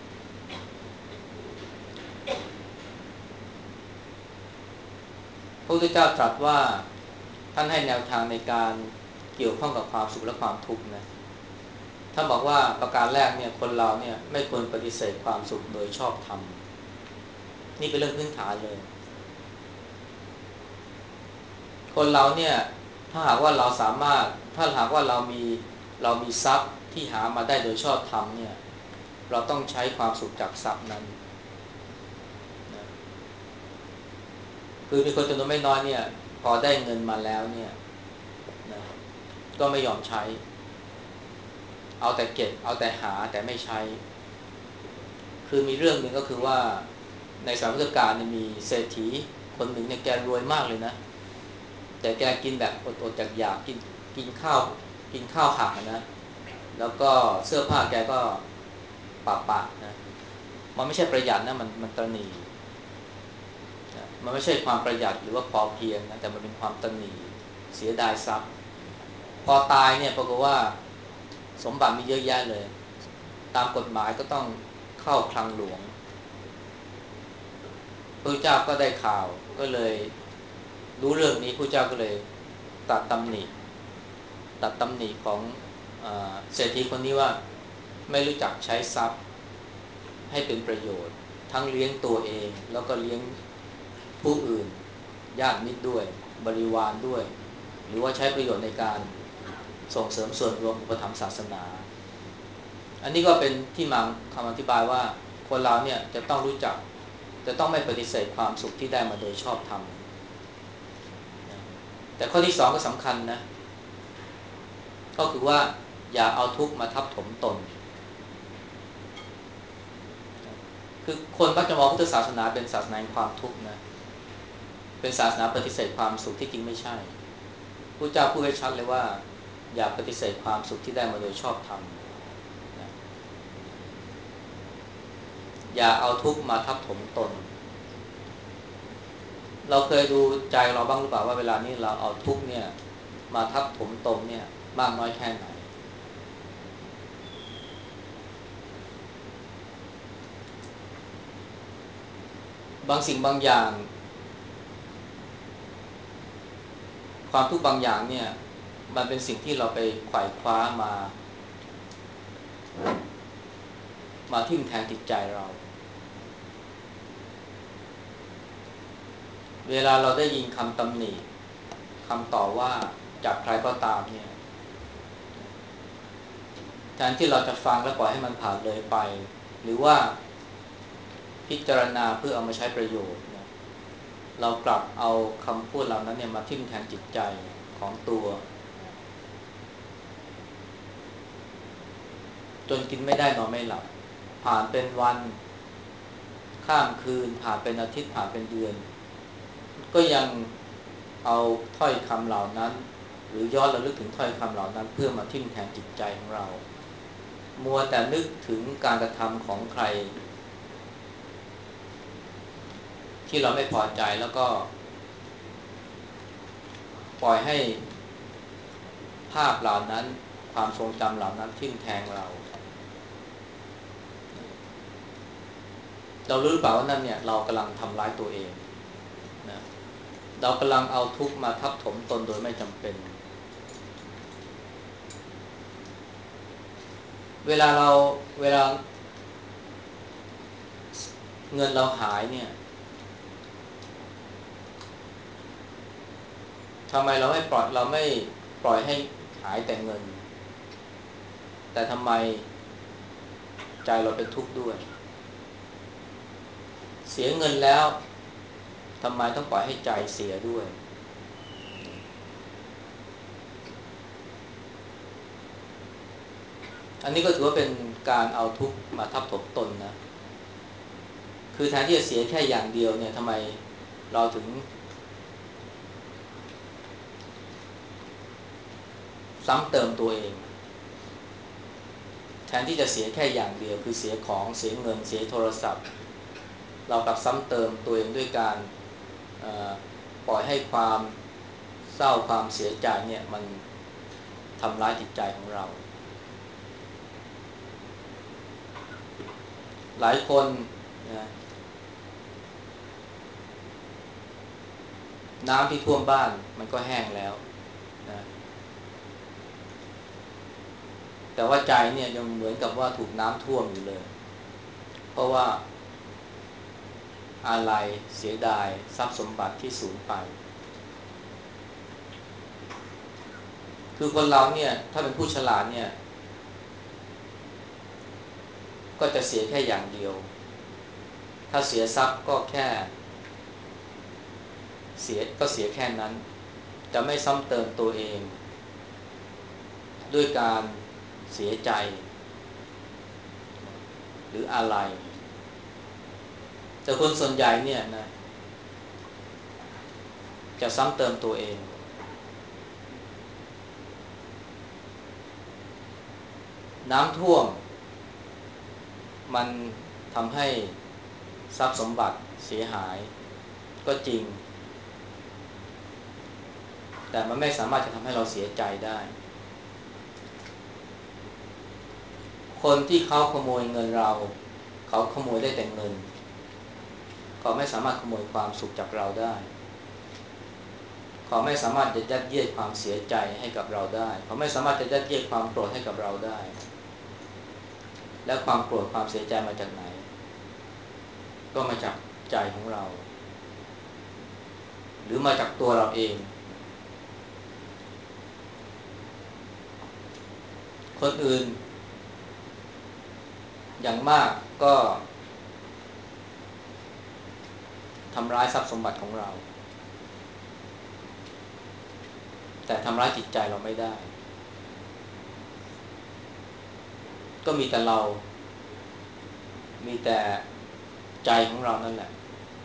พระพุทธเจ้าตรัสว่าท่านให้แนวทางในการเกี่ยวข้องกับความสุขและความทุกข์นะท่านบอกว่าประการแรกเนี่ยคนเราเนี่ยไม่ควรปฏิเสธความสุขโดยชอบธรรมนี่เป็นเรื่องพื้นฐานเลยคนเราเนี่ยถ้าหากว่าเราสามารถถ้าหากว่าเรามีทรัพย์ที่หามาได้โดยชอบธรรมเนี่ยเราต้องใช้ความสุขจากทรัพย์นั้นนะคือมีคนจำนวนไม่น้อยเนี่ยพอได้เงินมาแล้วเนี่ยนะก็ไม่ยอมใช้เอาแต่เก็บเอาแต่หาแต่ไม่ใช้คือมีเรื่องหนึ่งก็คือว่าในสมัยพุทธกาลเนี่ยมีเศรษฐีคนหนึ่งเนี่ยแกรวยมากเลยนะแต่แกกินแบบอดๆอยากๆกินข้าวหักนะแล้วก็เสื้อผ้าแกก็ปะนะมันไม่ใช่ประหยัดนะมันตระหนี่นะมันไม่ใช่ความประหยัดหรือว่าพอเพียงนะแต่มันเป็นความตระหนี่เสียดายทรัพย์พอตายเนี่ยปรากฏว่าสมบัติมีเยอะแยะเลยตามกฎหมายก็ต้องเข้าคลังหลวงพระเจ้าก็ได้ข่าวก็เลยรู้เรื่องนี้พระเจ้าก็เลยตัดตำหนิตัดตำหนิของเศรษฐีคนนี้ว่าไม่รู้จักใช้ทรัพย์ให้เป็นประโยชน์ทั้งเลี้ยงตัวเองแล้วก็เลี้ยงผู้อื่นญาติมิตรด้วยบริวารด้วยหรือว่าใช้ประโยชน์ในการส่งเสริมส่วนรวมอุปถัมภ์ศาสนาอันนี้ก็เป็นที่มาคำอธิบายว่าคนเราเนี่ยจะต้องรู้จักจะต้องไม่ปฏิเสธความสุขที่ได้มาโดยชอบธรรมแต่ข้อที่สองก็สำคัญนะก็คือว่าอย่าเอาทุกข์มาทับถมตนคือคนมักจะมองพุทธศาสนาเป็นศาสนาแห่งความทุกข์นะเป็นศาสนาปฏิเสธความสุขที่จริงไม่ใช่พระเจ้าพูดให้ชัดเลยว่าอย่าปฏิเสธความสุขที่ได้มาโดยชอบธรรมนะอย่าเอาทุกข์มาทับถมตนเราเคยดูใจเราบ้างหรือเปล่าว่าเวลานี้เราเอาทุกข์เนี่ยมาทับถมตนเนี่ยมากน้อยแค่ไหนบางสิ่งบางอย่างความทุกข์บางอย่างเนี่ยมันเป็นสิ่งที่เราไปไขว่คว้ามาทิ่มแทงจิตใจเราเวลาเราได้ยินคำตำหนิคำต่อว่าจากใครก็ตามเนี่ยแทนที่เราจะฟังแล้วปล่อยให้มันผ่านเลยไปหรือว่าพิจารณาเพื่อเอามาใช้ประโยชน์นะเรากลับเอาคำพูดเหล่านั้นเนี่ยมาทิ่มแทงจิตใจของตัวจนกินไม่ได้นอนไม่หลับผ่านเป็นวันข้ามคืนผ่านเป็นอาทิตย์ผ่านเป็นเดือนก็ยังเอาถ้อยคำเหล่านั้นหรือย้อนระลึกถึงถ้อยคำเหล่านั้นเพื่อมาทิ่มแทงจิตใจของเรามัวแต่นึกถึงการกระทำของใครที่เราไม่พอใจแล้วก็ปล่อยให้ภาพเหล่านั้นความทรงจำเหล่านั้นทิ่มแทงเรารู้หรือเปล่าว่านั่นเนี่ยเรากำลังทำร้ายตัวเองนะเรากำลังเอาทุกข์มาทับถมตนโดยไม่จำเป็นเวลาเราเวลาเงินเราหายเนี่ยทำไมเราไม่ปล่อยให้หายแต่เงินแต่ทำไมใจเราเป็นทุกข์ด้วยเสียเงินแล้วทำไมต้องปล่อยให้ใจเสียด้วยอันนี้ก็ถือว่าเป็นการเอาทุกข์มาทับถมตนนะคือแทนที่จะเสียแค่อย่างเดียวเนี่ยทำไมเราถึงซ้ำเติมตัวเองแทนที่จะเสียแค่อย่างเดียวคือเสียของเสียเงินเสียโทรศัพท์เรากลับซ้ำเติมตัวเองด้วยการปล่อยให้ความเศร้าความเสียใจเนี่ยมันทำร้ายจิตใจของเราหลายคนนะน้ำที่ท่วมบ้านมันก็แห้งแล้วนะแต่ว่าใจเนี่ยยังเหมือนกับว่าถูกน้ำท่วมอยู่เลยเพราะว่าอาลัยเสียดายทรัพย์สมบัติที่สูญไปคือคนเราเนี่ยถ้าเป็นผู้ฉลาดเนี่ยก็จะเสียแค่อย่างเดียวถ้าเสียทรัพย์ก็แค่เสียแค่นั้นจะไม่ซ้ำเติมตัวเองด้วยการเสียใจหรืออะไรแต่คนส่วนใหญ่เนี่ยนะจะซ้ำเติมตัวเองน้ำท่วมมันทำให้ทรัพย์สมบัติเสียหายก็จริงแต่มันไม่สามารถจะทำให้เราเสียใจได้คนที่เขาขโมยเงินเราเขาขโมยได้แต่เงินเขาไม่สามารถขโมยความสุขจากเราได้เขาไม่สามารถจะยัดเยียดความเสียใจให้กับเราได้เขาไม่สามารถจะยัดเยียดความโกรธให้กับเราได้และความโกรธความเสียใจมาจากไหนก็มาจากใจของเราหรือมาจากตัวเราเองคนอื่นอย่างมากก็ทำร้ายทรัพย์สมบัติของเราแต่ทำร้ายจิตใจเราไม่ได้ก็มีแต่เรามีแต่ใจของเรานั่นแหละ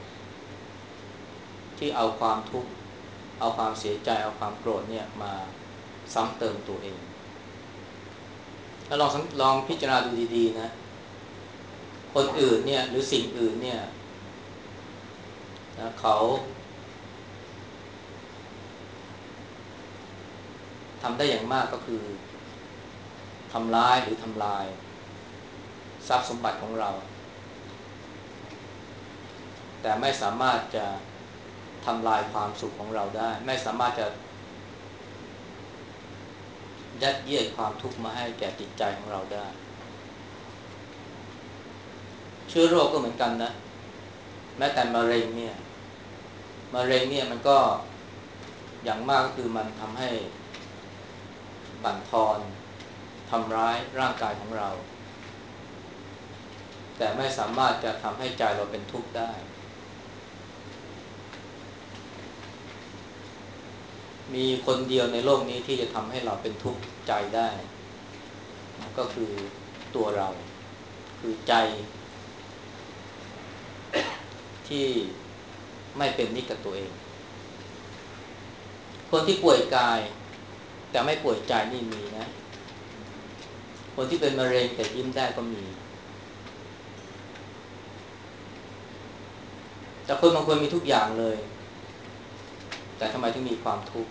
ที่เอาความทุกข์เอาความเสียใจเอาความโกรธเนี่ยมาซ้ำเติมตัวเองแล้วลองพิจารณาดูดีๆนะคนอื่นเนี่ยหรือสิ่งอื่นเนี่ยนะเขาทำได้อย่างมากก็คือทำร้ายหรือทำลายทรัพย์สมบัติของเราแต่ไม่สามารถจะทำลายความสุขของเราได้ไม่สามารถจะยัดเยียดความทุกข์มาให้แก่จิตใจของเราได้เชื้อโรคก็เหมือนกันนะแม้แต่มะเร็งเนี่ยมันก็อย่างมากก็คือมันทำให้บั่นทอนทำร้ายร่างกายของเราแต่ไม่สามารถจะทำให้ใจเราเป็นทุกข์ได้มีคนเดียวในโลกนี้ที่จะทำให้เราเป็นทุกข์ใจได้ก็คือตัวเราคือใจที่ไม่เป็นมิตรกับตัวเองคนที่ป่วยกายแต่ไม่ป่วยใจนี่มีนะคนที่เป็นมะเร็งแต่ยิ้มได้ก็มีแต่คนบางคนมีทุกอย่างเลยแต่ทำไมถึงมีความทุกข์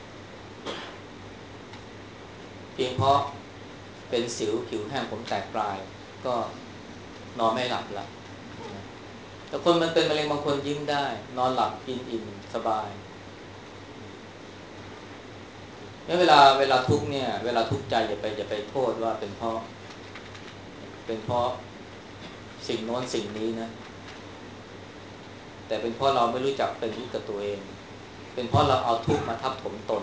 เพียงเพราะเป็นสิวผิวแห้งผมแตกปลายก็นอนไม่หลับละแต่คนมันเป็นมะเร็งบางคนยิ้มได้นอนหลับกินอิ่มสบายเวลาทุกข์เนี่ยเวลาทุกข์ใจอย่าไปโทษว่าเป็นเพราะสิ่งโน้นสิ่งนี้นะแต่เป็นเพราะเราไม่รู้จักเป็นมิตรกับตัวเองเป็นเพราะเราเอาทุกข์มาทับถมตน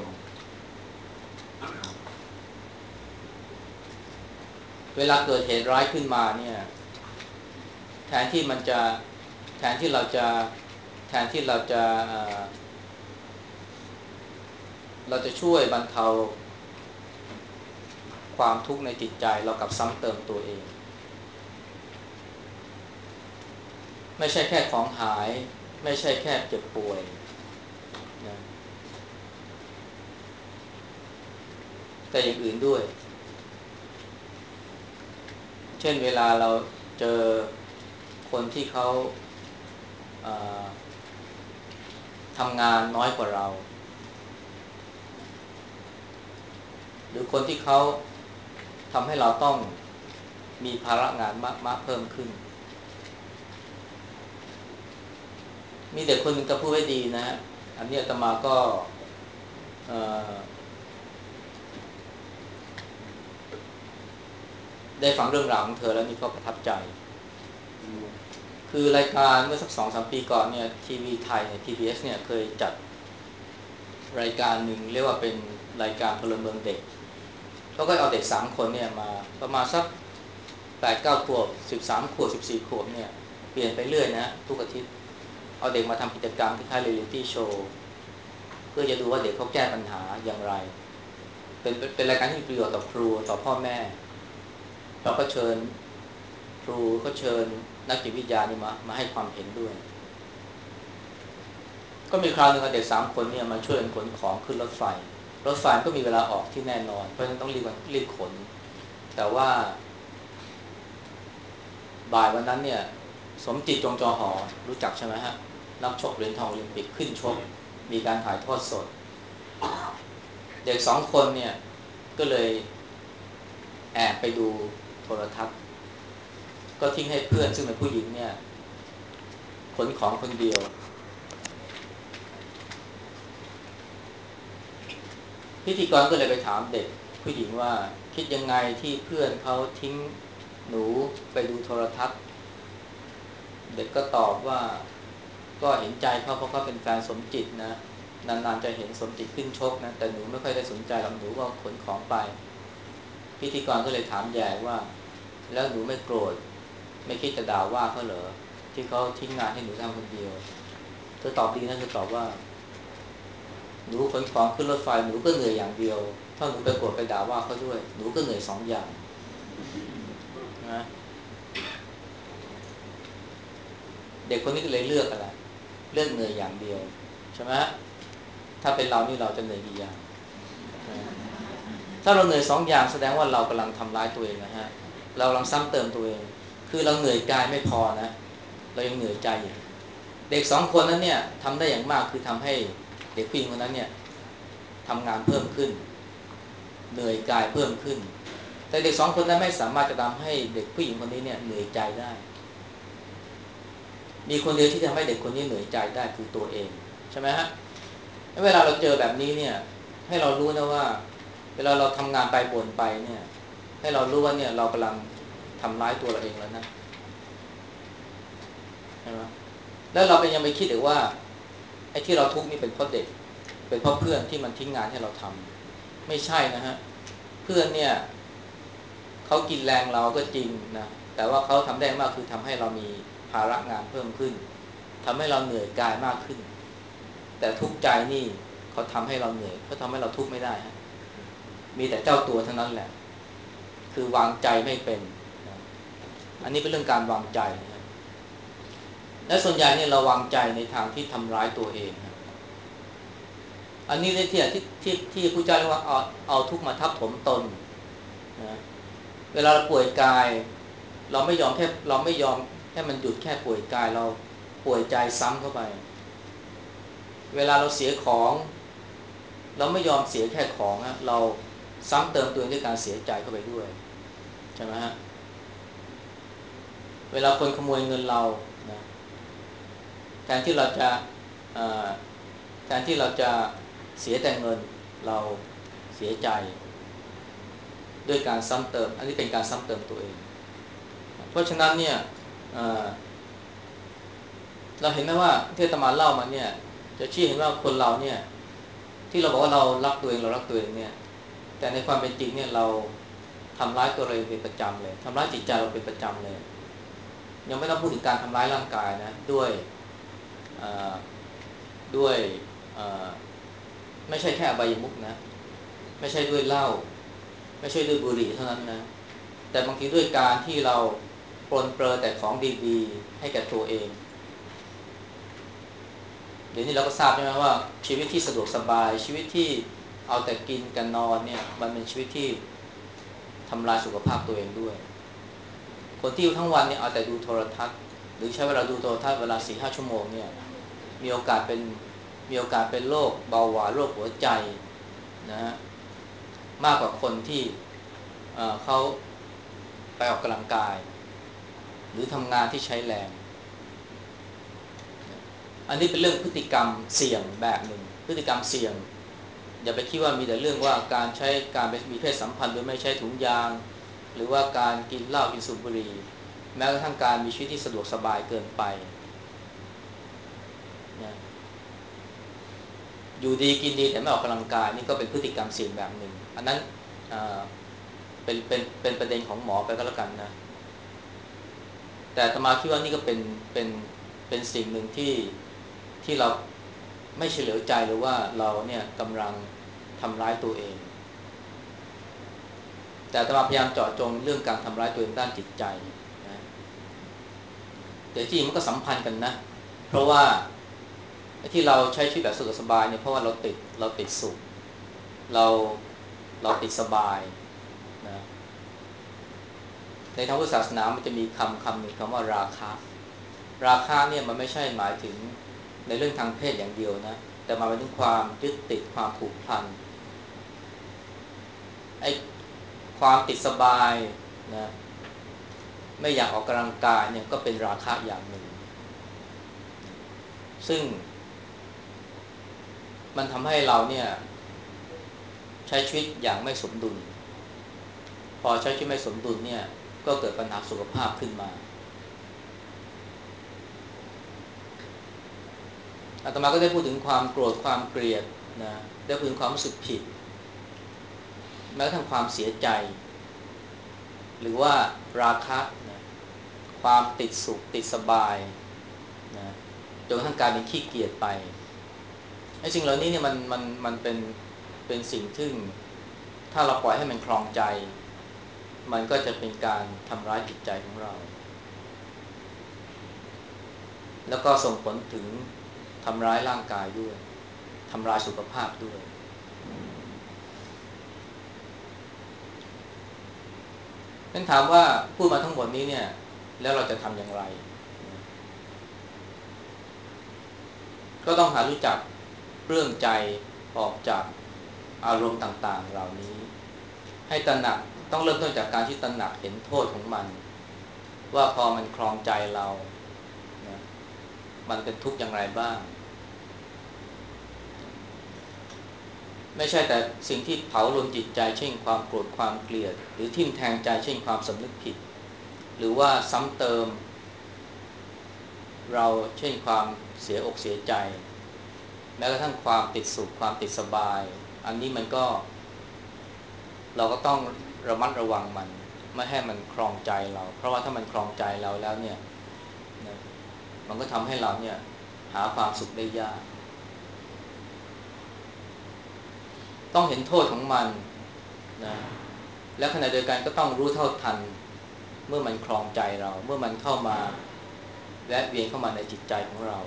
เวลาเกิดเหตุร้ายขึ้นมาเนี่ยแทนที่มันจะแทนที่เราจะแทนที่เราจะช่วยบรรเทาความทุกข์ในจิตใจเรากลับซ้ำเติมตัวเองไม่ใช่แค่ของหายไม่ใช่แค่เจ็บป่วยนะแต่อย่างอื่นด้วยเช่นเวลาเราเจอคนที่เขาเอ่อทำงานน้อยกว่าเราหรือคนที่เขาทำให้เราต้องมีภาระงานมากเพิ่มขึ้นมีเด็กคนหนึ่งก็พูดไว้ดีนะฮะอันนี้อาตมาก็เอ่อได้ฟังเรื่องราวของเธอแล้วนี่ก็ประทับใจคือรายการเมื่อสัก2-3 ปีก่อนเนี่ยทีวีไทยเนี่ย PBS เนี่ยเคยจัดรายการหนึ่งเรียกว่าเป็นรายการพลเมืองเด็กเขาก็เอาเด็ก3 คนเนี่ยมาประมาณสัก8-9 ขวบ13 ขวบ14 ขวบเนี่ยเปลี่ยนไปเรื่อยนะทุกอาทิตย์เอาเด็กมาทำกิจกรรมคล้ายๆเรียลลิตี้โชว์เพื่อจะดูว่าเด็กเขาแก้ปัญหาอย่างไรเป็นรายการที่มีประโยชน์ต่อครูต่อพ่อแม่เราก็เชิญครูก็เชิญนักจิตวิทยานี่มาให้ความเห็นด้วยก็มีคราวหนึ่งเด็ก3 คนเนี่ยมาช่วยกันขนของขึ้นรถไฟก็มีเวลาออกที่แน่นอนเพราะฉะนั้นต้องรีบขนแต่ว่าบ่ายวันนั้นเนี่ยสมจิตจงจอหอรู้จักใช่ไหมฮะนักชกเหรียญทองโอลิมปิกขึ้นชกมีการถ่ายทอดสดเด็ก2 คนเนี่ยก็เลยแอบไปดูโทรทัศน์ก็ทิ้งให้เพื่อนซึ่งเป็นผู้หญิงเนี่ยขนของคนเดียวพิธีกรก็เลยไปถามเด็กผู้หญิงว่าคิดยังไงที่เพื่อนเขาทิ้งหนูไปดูโทรทัศน์เด็กก็ตอบว่าก็เห็นใจเขาเพราะเขาเป็นแฟนสมจิตนะนานๆจะเห็นสมจิตขึ้นชกนะแต่หนูไม่ค่อยได้สนใจหรอกหนูก็ขนของไปพิธีกรก็เลยถามแย่ว่าแล้วหนูไม่โกรธไม่คิดจะด่าว่าเขาเหรอที่เขาทิ้งงานให้หนูทำคนเดียวเธอตอบดีนะเธอตอบว่าหนูขนของขึ้นรถไฟหนูก็เหนื่อยอย่างเดียวถ้าหนูไปโกรธไปด่าว่าเขาด้วยหนูก็เหนื่อย2 อย่างนะเด็กคนนี้ก็เลยเลือกอะไรเลือกเหนื่อยอย่างเดียวใช่ไหมถ้าเป็นเรานี่เราจะเหนื่อยกี่อย่างถ้าเราเหนื่อย2 อย่างแสดงว่าเรากำลังทำร้ายตัวเองนะฮะเรากำลังซ้ำเติมตัวเองคือเราเหนื่อยกายไม่พอนะเรายังเหนื่อยใจอีกเด็ก2 คนนั้นเนี่ยทำได้อย่างมากคือทำให้เด็กผู้หญิงคนนั้นเนี่ยทำงานเพิ่มขึ้นเหนื่อยกายเพิ่มขึ้นแต่เด็ก2 คนนั้นไม่สามารถจะทำให้เด็กผู้หญิงคนนี้เนี่ยเหนื่อยใจได้มีคนเดียวที่ทำให้เด็กคนนี้เหนื่อยใจได้คือตัวเองใช่ไหมฮะเวลาเราเจอแบบนี้เนี่ยให้เรารู้นะว่าเวลาเราทำงานไปบ่นไปเนี่ยให้เรารู้ว่าเนี่ยเรากำลังทำร้ายตัวเราเองแล้วนะใช่ไหมแล้วเราไปยังไปคิดหรือว่าไอ้ที่เราทุกข์นี่เป็นเพราะเด็กเป็นเพราะเพื่อนที่มันทิ้งงานให้เราทำไม่ใช่นะฮะเพื่อนเนี่ยเขากินแรงเราก็จริงนะแต่ว่าเขาทำได้มากคือทำให้เรามีภาระงานเพิ่มขึ้นทำให้เราเหนื่อยกายมากขึ้นแต่ทุกข์ใจนี่เขาทำให้เราเหนื่อยเขาทำให้เราทุกข์ไม่ได้ฮะมีแต่เจ้าตัวเท่านั้นแหละคือวางใจไม่เป็นนะอันนี้เป็นเรื่องการวางใจนะและส่วนใหญ่เนี่ยเราวางใจในทางที่ทำร้ายตัวเองนะอันนี้ในที่ผู้เจ้าเรียกว่าเอาทุกข์มาทับถมตนนะเวลาเราป่วยกายเราไม่ยอมให้มันหยุดแค่ป่วยกายเราป่วยใจซ้ำเข้าไปเวลาเราเสียของเราไม่ยอมเสียแค่ของนะเราซ้ำเติมตัวเองด้วยการเสียใจเข้าไปด้วยใช่ไหมฮะเวลาคนขโมยเงินเรานะแทนที่เราจะเอ่อแทนที่เราจะเสียแต่เงินเราเสียใจด้วยการซ้ำเติมอันนี้เป็นการซ้ำเติมตัวเองเพราะฉะนั้นเนี่ยเเราเห็นไหมว่าที่อาตมาเล่ามาเนี่ยจะชี้เห็นว่าคนเราเนี่ยที่เราบอกว่าเรารักตัวเองเรารักตัวเองเนี่ยแต่ในความเป็นจริงเนี่ยเราทำร้ายตัวเราเองเป็นประจำเลยทำร้ายจิตใจเราเป็นประจำเลยยังไม่ต้องพูดถึงการทำร้ายร่างกายนะด้วยเอ่อด้วยเอ่อไม่ใช่แค่อบายมุขนะไม่ใช่ด้วยเหล้าไม่ใช่ด้วยบุหรี่เท่านั้นนะแต่บางทีด้วยการที่เราปรนเปรอแต่ของดีๆให้แก่ตัวเองเดี๋ยวนี้เราก็ทราบใช่ไหมว่าชีวิตที่สะดวกสบายชีวิตที่เอาแต่กินกันนอนเนี่ยมันเป็นชีวิตที่ทำลายสุขภาพตัวเองด้วยคนที่อยู่ทั้งวันเนี่ยเอาแต่ดูโทรทัศน์หรือใช้เวลาดูโทรทัศน์เวลา4-5 ชั่วโมงเนี่ยมีโอกาสเป็นมีโอกาสเป็นโรคเบาหวานโรคหัวใจนะฮะมากกว่าคนที่เขาไปออกกำลังกายหรือทำงานที่ใช้แรงอันนี้เป็นเรื่องพฤติกรรมเสี่ยงแบบหนึ่งพฤติกรรมเสี่ยงอย่าไปคิดว่ามีแต่เรื่องว่าการไปมีเพศสัมพันธ์โดยไม่ใช้ถุงยางหรือว่าการกินเหล้ากินสูบบุหรี่แม้กระทั่งการมีชีวิตที่สะดวกสบายเกินไปนะอยู่ดีกินดีแต่ไม่ออกกำลังกายนี่ก็เป็นพฤติกรรมเสี่ยงแบบหนึ่งอันนั้นอ่าเป็นประเด็นของหมอไปก็แล้วกันนะแต่อาตมาคิดว่านี่ก็เป็นเป็นสิ่งหนึ่งที่เราไม่เฉลียวใจหรือว่าเราเนี่ยกำลังทำร้ายตัวเองแต่อาตมาพยายามเจาะจงเรื่องการทำร้ายตัวเองด้านจิตใจนะแต่จริงมันก็สัมพันธ์กันนะเพราะว่าที่เราใช้ชีวิตแบบสุขสบายเนี่ยเพราะว่าเราติดสุขเราเราติดสบายนะในทางพุทธศาสนามันจะมีคำหนึ่งคำว่าราคะเนี่ยมันไม่ใช่หมายถึงในเรื่องทางเพศอย่างเดียวนะแต่มาเป็นถึงความยึดติดความผูกพันไอ้ความติดสบายนะไม่อยากออกกำลังกายเนี่ยก็เป็นราคะอย่างหนึ่งซึ่งมันทำให้เราเนี่ยใช้ชีวิตอย่างไม่สมดุลพอใช้ชีวิตไม่สมดุลเนี่ยก็เกิดปัญหาสุขภาพขึ้นมาอาตมาก็ได้พูดถึงความโกรธความเกลียดนะได้พูดถึงความรู้สึกผิดแม้กระทั่งความเสียใจหรือว่าราคะนะความติดสุขติดสบายนะจนกระทั่งกลายเป็นขี้เกียจไปไอ้สิ่งเหล่านี้เนี่ยมันเป็นสิ่งที่ถ้าเราปล่อยให้มันครองใจมันก็จะเป็นการทำร้ายจิตใจของเราแล้วก็ส่งผลถึงทำร้ายร่างกายด้วยทำลายสุขภาพด้วยนั้นถามว่าพูดมาทั้งหมดนี้เนี่ยแล้วเราจะทำอย่างไรก็ต้องหารู้จักเรื่องใจออกจากอารมณ์ต่างๆเหล่านี้ให้ตระหนักต้องเริ่มต้นจากการที่ตระหนักเห็นโทษของมันว่าพอมันครองใจเรานะมันเป็นทุกข์อย่างไรบ้างไม่ใช่แต่สิ่งที่เผาลนจิตใจเช่นความโกรธความเกลียดหรือทิ่มแทงใจเช่นความสำนึกผิดหรือว่าซ้ำเติมเราเช่นความเสียอกเสียใจแม้กระทั่งความติดสุขความติดสบายอันนี้มันก็เราก็ต้องระมัดระวังมันไม่ให้มันครองใจเราเพราะว่าถ้ามันครองใจเราแล้วเนี่ยนะมันก็ทำให้เราเนี่ยหาความสุขได้ยากต้องเห็นโทษของมันนะและขณะเดียวกันก็ต้องรู้เท่าทันเมื่อมันครองใจเราเมื่อมันเข้ามาแวะเวียนเข้ามาในจิตใจของเรา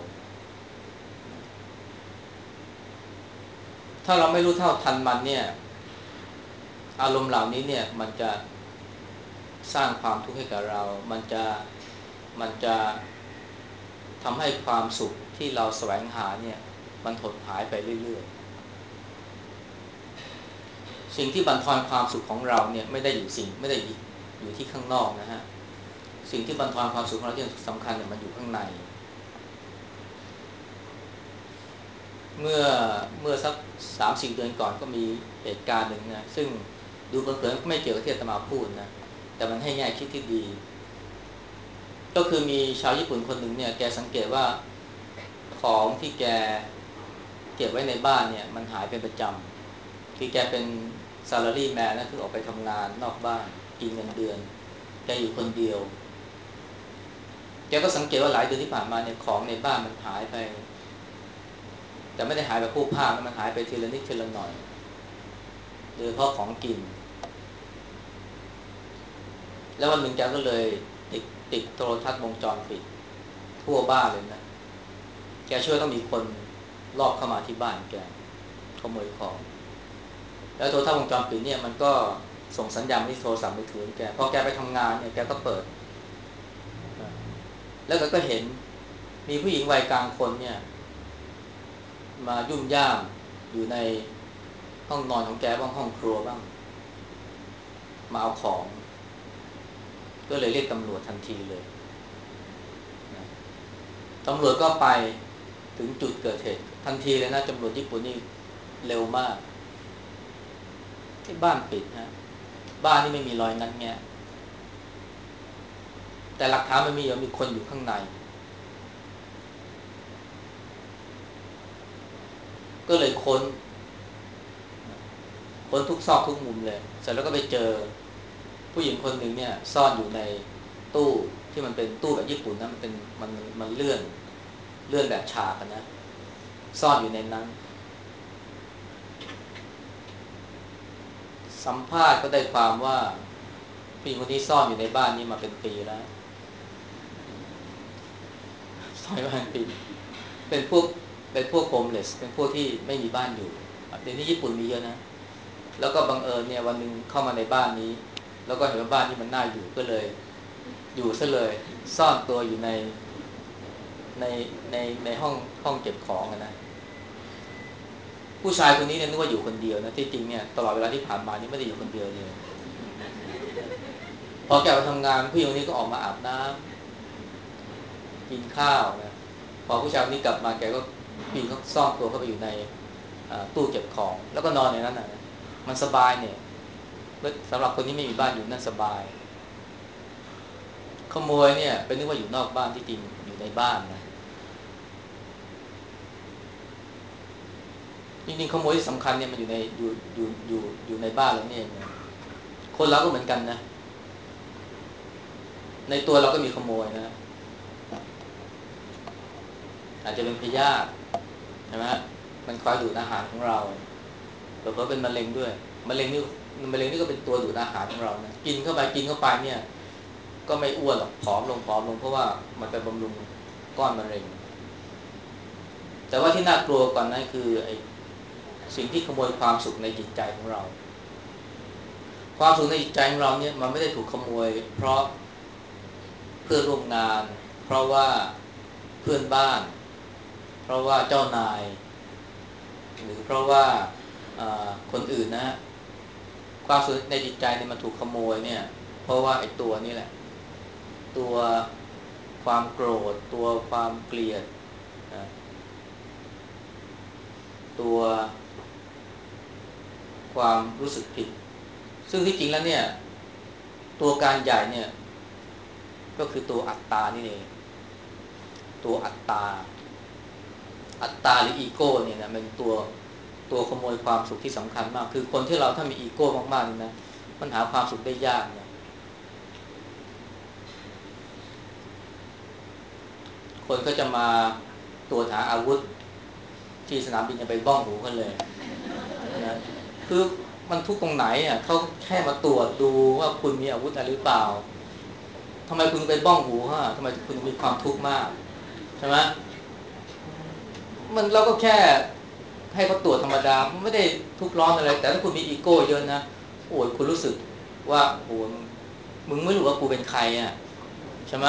ถ้าเราไม่รู้เท่าทันมันเนี่ยอารมณ์เหล่านี้เนี่ยมันจะสร้างความทุกข์ให้กับเรามันจะทำให้ความสุขที่เราแสวงหาเนี่ยมันหดหายไปเรื่อยๆสิ่งที่บั่นทอนความสุขของเราเนี่ยไม่ได้อยู่ที่ข้างนอกนะฮะสิ่งที่บั่นทอนความสุขของเราที่สำคัญเนี่ยมันอยู่ข้างในเมื่อเมื่อสัก3-4 เดือนก่อนก็มีเหตุการณ์หนึ่งนะซึ่งดูเผินๆไม่เกี่ยวกับที่อาตมาพูดนะแต่มันให้แง่คิดที่ดีก็คือมีชาวญี่ปุ่นคนหนึ่งเนี่ยแกสังเกตว่าของที่แกเก็บไว้ในบ้านเนี่ยมันหายเป็นประจำคือแกเป็น salaryman นะคือออกไปทำงานนอกบ้านกินเงินเดือนแกอยู่คนเดียวแกก็สังเกตว่าหลายเดือนที่ผ่านมาเนี่ยของในบ้านมันหายไปแต่ไม่ได้หายแบบพลุกพล่านมันหายไปทีละนิดทีละหน่อยโดยเฉพาะของกินแล้ววันหนึ่งแกก็เลยติดติดโทรทัศน์วงจรปิดทั่วบ้านเลยนะแกเชื่อต้องมีคนลอบเข้ามาที่บ้านแกขโมยของแล้วโทรทัศน์วงจรปิดเนี่ยมันก็ส่งสัญญาณที่โทรศัพท์มือถือแกพอแกไปทำงานเนี่ยแกก็เปิดแล้วก็เห็นมีผู้หญิงวัยกลางคนเนี่ยมายุ่มย่ามอยู่ในห้องนอนของแกบ้างห้องครัวบ้างมาเอาของก็เลยเรียกตำรวจทันทีเลยตำรวจก็ไปถึงจุดเกิดเหตุทันทีเลยนะตำรวจญี่ปุ่นนี่เร็วมากที่บ้านปิดนะบ้านนี่ไม่มีรอยงัดแงะแต่หลักฐานมันมีคนอยู่ข้างในก็เลยค้นทุกซอกทุกมุมเลยเสร็จแล้วก็ไปเจอผู้หญิงคนหนึ่งเนี่ยซ่อนอยู่ในตู้ที่มันเป็นตู้แบบญี่ปุ่นนะมันเลื่อนแบบฉากกันนะซ่อนอยู่ในนั้นสัมภาษณ์ก็ได้ความว่าผู้หญิงคนนี้ซ่อนอยู่ในบ้านนี้มาเป็นปีแล้วซ่อนมาเป็นปีเป็นพวกเป็นพวกโฮมเลสเป็นพวกที่ไม่มีบ้านอยู่เดี๋ยวนี้ญี่ปุ่นมีเยอะนะแล้วก็บังเอิญเนี่ยวันหนึ่งเข้ามาในบ้านนี้แล้วก็เห็นว่าบ้านนี้มันน่าอยู่ก็เลยอยู่ซะเลยซ่อนตัวอยู่ในในในห้องเก็บของนะผู้ชายคนนี้เนี่ยนึกว่าอยู่คนเดียวนะที่จริงเนี่ยตลอดเวลาที่ผ่านมานี่ไม่ได้อยู่คนเดียวเลยพอแกไปทำงานผู้หญิงคนนี้ก็ออกมาอาบน้ำกินข้าวนะพอผู้ชายคนนี้กลับมาแกก็ปีนเขาซ่อนตัวเข้าไปอยู่ในตู้เก็บของแล้วก็นอนในนั้นนะมันสบายเนี่ยสำหรับคนที่ไม่มีบ้านอยู่นั่นสบายขโมยเนี่ยเป็นนึกว่าอยู่นอกบ้านที่จริงอยู่ในบ้านนะจริงๆขโมยที่สำคัญเนี่ยมันอยู่ในอยู่ในบ้านเราเนี่ยนะคนเราก็เหมือนกันนะในตัวเราก็มีขโมยนะอาจจะเป็นพยาธิใช่ไหมมันคอยดูดอาหารของเราหรือว่าเป็นมะเร็งด้วยมะเร็งนี่ก็เป็นตัวดูดอาหารของเรานะกินเข้าไปเนี่ยก็ไม่อ้วนหรอกผอมลงเพราะว่ามันไปบำรุงก้อนมะเร็งแต่ว่าที่น่ากลัวกว่านั้นคือไอ้สิ่งที่ขโมยความสุขในจิตใจของเราความสุขในจิตใจของเราเนี่ยมันไม่ได้ถูกขโมยเพราะเพื่อนร่วมงานเพราะว่าเพื่อนบ้านเพราะว่าเจ้านายหรือเพราะว่าคนอื่นนะฮะความสุขในจิตใจเนี่ยมันถูกขโมยเนี่ยเพราะว่าไอ้ตัวนี่แหละตัวความโกรธตัวความเกลียดนะตัวความรู้สึกผิดซึ่งที่จริงแล้วเนี่ยตัวการใหญ่เนี่ยก็คือตัวอัตตานี่เองตัวอัตตาหรืออีโก้เนี่ยนะเป็นตัวขโมยความสุขที่สำคัญมากคือคนที่เราถ้ามีอีโก้มากๆนี่นะมันหาความสุขได้ยากนะคนก็จะมาตรวจหาอาวุธที่สนามบินจะไปบ้องหูกันเลยนะคือมันทุกข์ตรงไหนอ่ะเขาแค่มาตรวจดูว่าคุณมีอาวุธอะไรหรือเปล่าทำไมคุณไปบ้องหูฮะทำไมคุณมีความทุกข์มากใช่ไหมมันเราก็แค่ให้เขาตรวจธรรมดาไม่ได้ทุกข์ร้อนอะไรแต่ถ้าคุณมีอีโก้เยอะนะโอ้ยคุณรู้สึกว่าโอ้มึงไม่รู้ว่ากูเป็นใครอ่ะใช่ไหม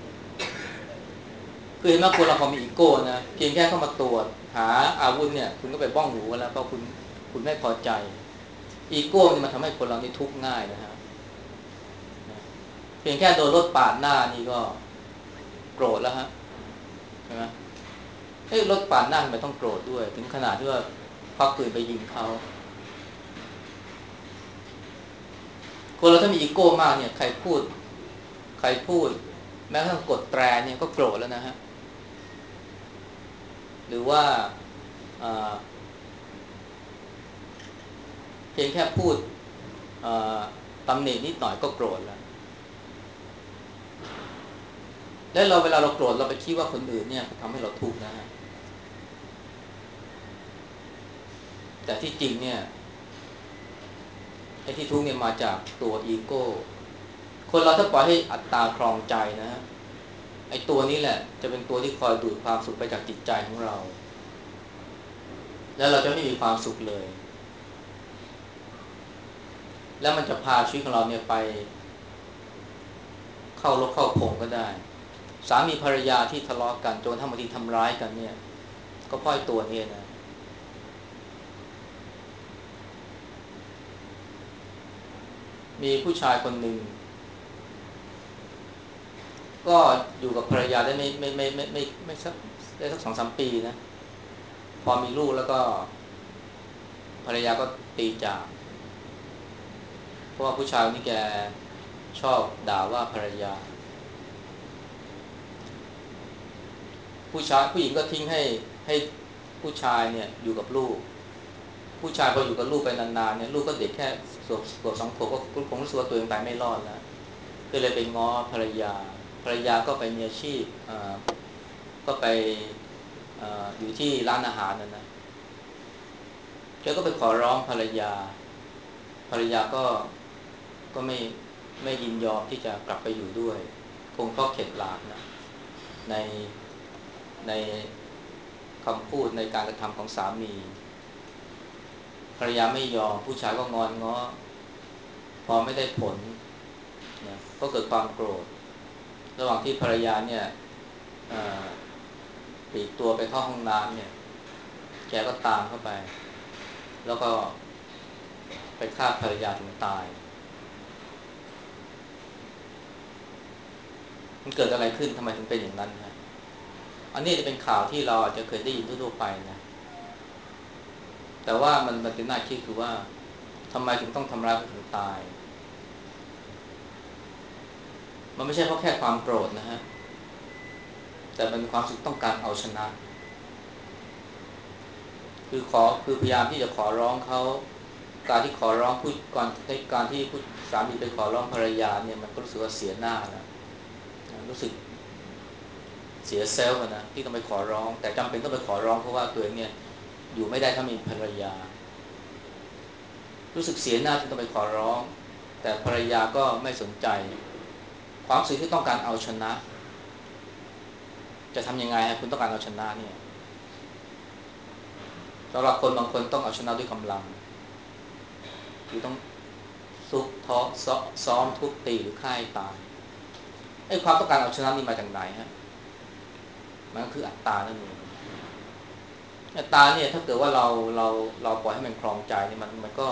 คือเห็นไหมคนเราพอมีอีโก้นะเพียงแค่เข้ามาตรวจหาอาวุธเนี่ยคุณก็ไปบ้องหูกันแล้วเพราะคุณไม่พอใจอีโก้นี่มันทำให้คนเรานี่ทุกข์ง่ายนะฮะเพียงแค่โดนรถปาดหน้านี่ก็โกรธแล้วฮะใช่ไหมรถปาดหน้าทำไมต้องโกรธด้วยถึงขนาดที่ว่าควักปืนไปยิงเขาคนเราถ้ามีอีโก้มากเนี่ยใครพูดแม้กระทั่งกดแตรเนี่ยก็โกรธแล้วนะฮะหรือว่าเพียงแค่พูดตำหนินิดหน่อยก็โกรธแล้วแล้วเราเวลาเราโกรธเราไปคิดว่าคนอื่นเนี่ยทำให้เราทุกข์นะฮะแต่ที่จริงเนี่ยไอ้ที่ทุกข์เนี่ยมาจากตัวอีโก้คนเราถ้าปล่อยให้อัตตาครองใจนะฮะไอ้ตัวนี้แหละจะเป็นตัวที่คอยดูดความสุขไปจากจิตใจของเราแล้วเราจะไม่มีความสุขเลยแล้วมันจะพาชีวิตของเราเนี่ยไปเข้ารกเข้าพงก็ได้สามีภรรยาที่ทะเลาะกันจนทั้งบางทีทำร้ายกันเนี่ยก็เพราะไอ้ตัวนี้นะมีผู้ชายคนหนึ่งก็อยู่กับภรรยาได้ไม่สักได้สัก2-3 ปีนะพอมีลูกแล้วก็ภรรยาก็ตีจากเพราะว่าผู้ชายนี่แกชอบด่าว่าภรรยาผู้หญิงก็ทิ้งให้ผู้ชายเนี่ยอยู่กับลูกผู้ชายพออยู่กับลูกไปนานๆเนี่ยลูกก็เด็กแค่ขวบ2 ขวบก็คงรู้สึกว่าตัวเองไปไม่รอดแล้วก็เลยไปง้อภรรยาก็ไปมีอาชีพก็ไปอยู่ที่ร้านอาหารนั่นนะแกก็ไปขอร้องภรรยาภรรยาก็ไม่ยินยอมที่จะกลับไปอยู่ด้วยคงเพราะเข็ดหลาบนะในในคำพูดในการกระทำของสามีภรรยาไม่ยอมผู้ชายก็งอนง้อพอไม่ได้ผลนะก็เกิดความโกรธระหว่างที่ภรรยาเนี่ยปลีกตัวไปเข้าห้องน้ำเนี่ยแกก็ตามเข้าไปแล้วก็ไปฆ่าภรรยาถึงตายมันเกิดอะไรขึ้นทำไมถึงเป็นอย่างนั้นฮะอันนี้จะเป็นข่าวที่เราอาจจะเคยได้ยินทั่วๆไปนะแต่ว่ามันเป็นน่าคิดคือว่าทำไมถึงต้องทำร้ายเขาถึงตายมันไม่ใช่เพราะแค่ความโกรธนะฮะแต่เป็นความรู้สึกต้องการเอาชนะคือพยายามที่จะขอร้องเขาการที่ขอร้องผู้ก่อนในการที่ผู้สามีไปขอร้องภรรยาเนี่ยมันก็รู้สึกว่าเสียหน้าแล้วรู้สึกเสียเซลล์นะที่ต้องไปขอร้องแต่จำเป็นต้องไปขอร้องเพราะว่าตัวเองเนี่ยอยู่ไม่ได้ถ้ามีภรรยารู้สึกเสียหน้าที่ต้องไปขอร้องแต่ภรรยาก็ไม่สนใจความรู้สึกที่ต้องการเอาชนะจะทำยังไงฮะคุณต้องการเอาชนะเนี่ยสำหรับคนบางคนต้องเอาชนะด้วยกำลังคือต้องซุกท้อซ้อมทุบตีหรือฆ่าให้ตายไอ้ความต้องการเอาชนะนี่มาจากไหนฮะมันก็คืออัตตานั่นเองอัตตาเนี่ยถ้าเกิดว่าเราปล่อยให้มันครองใจเนี่ยมันก็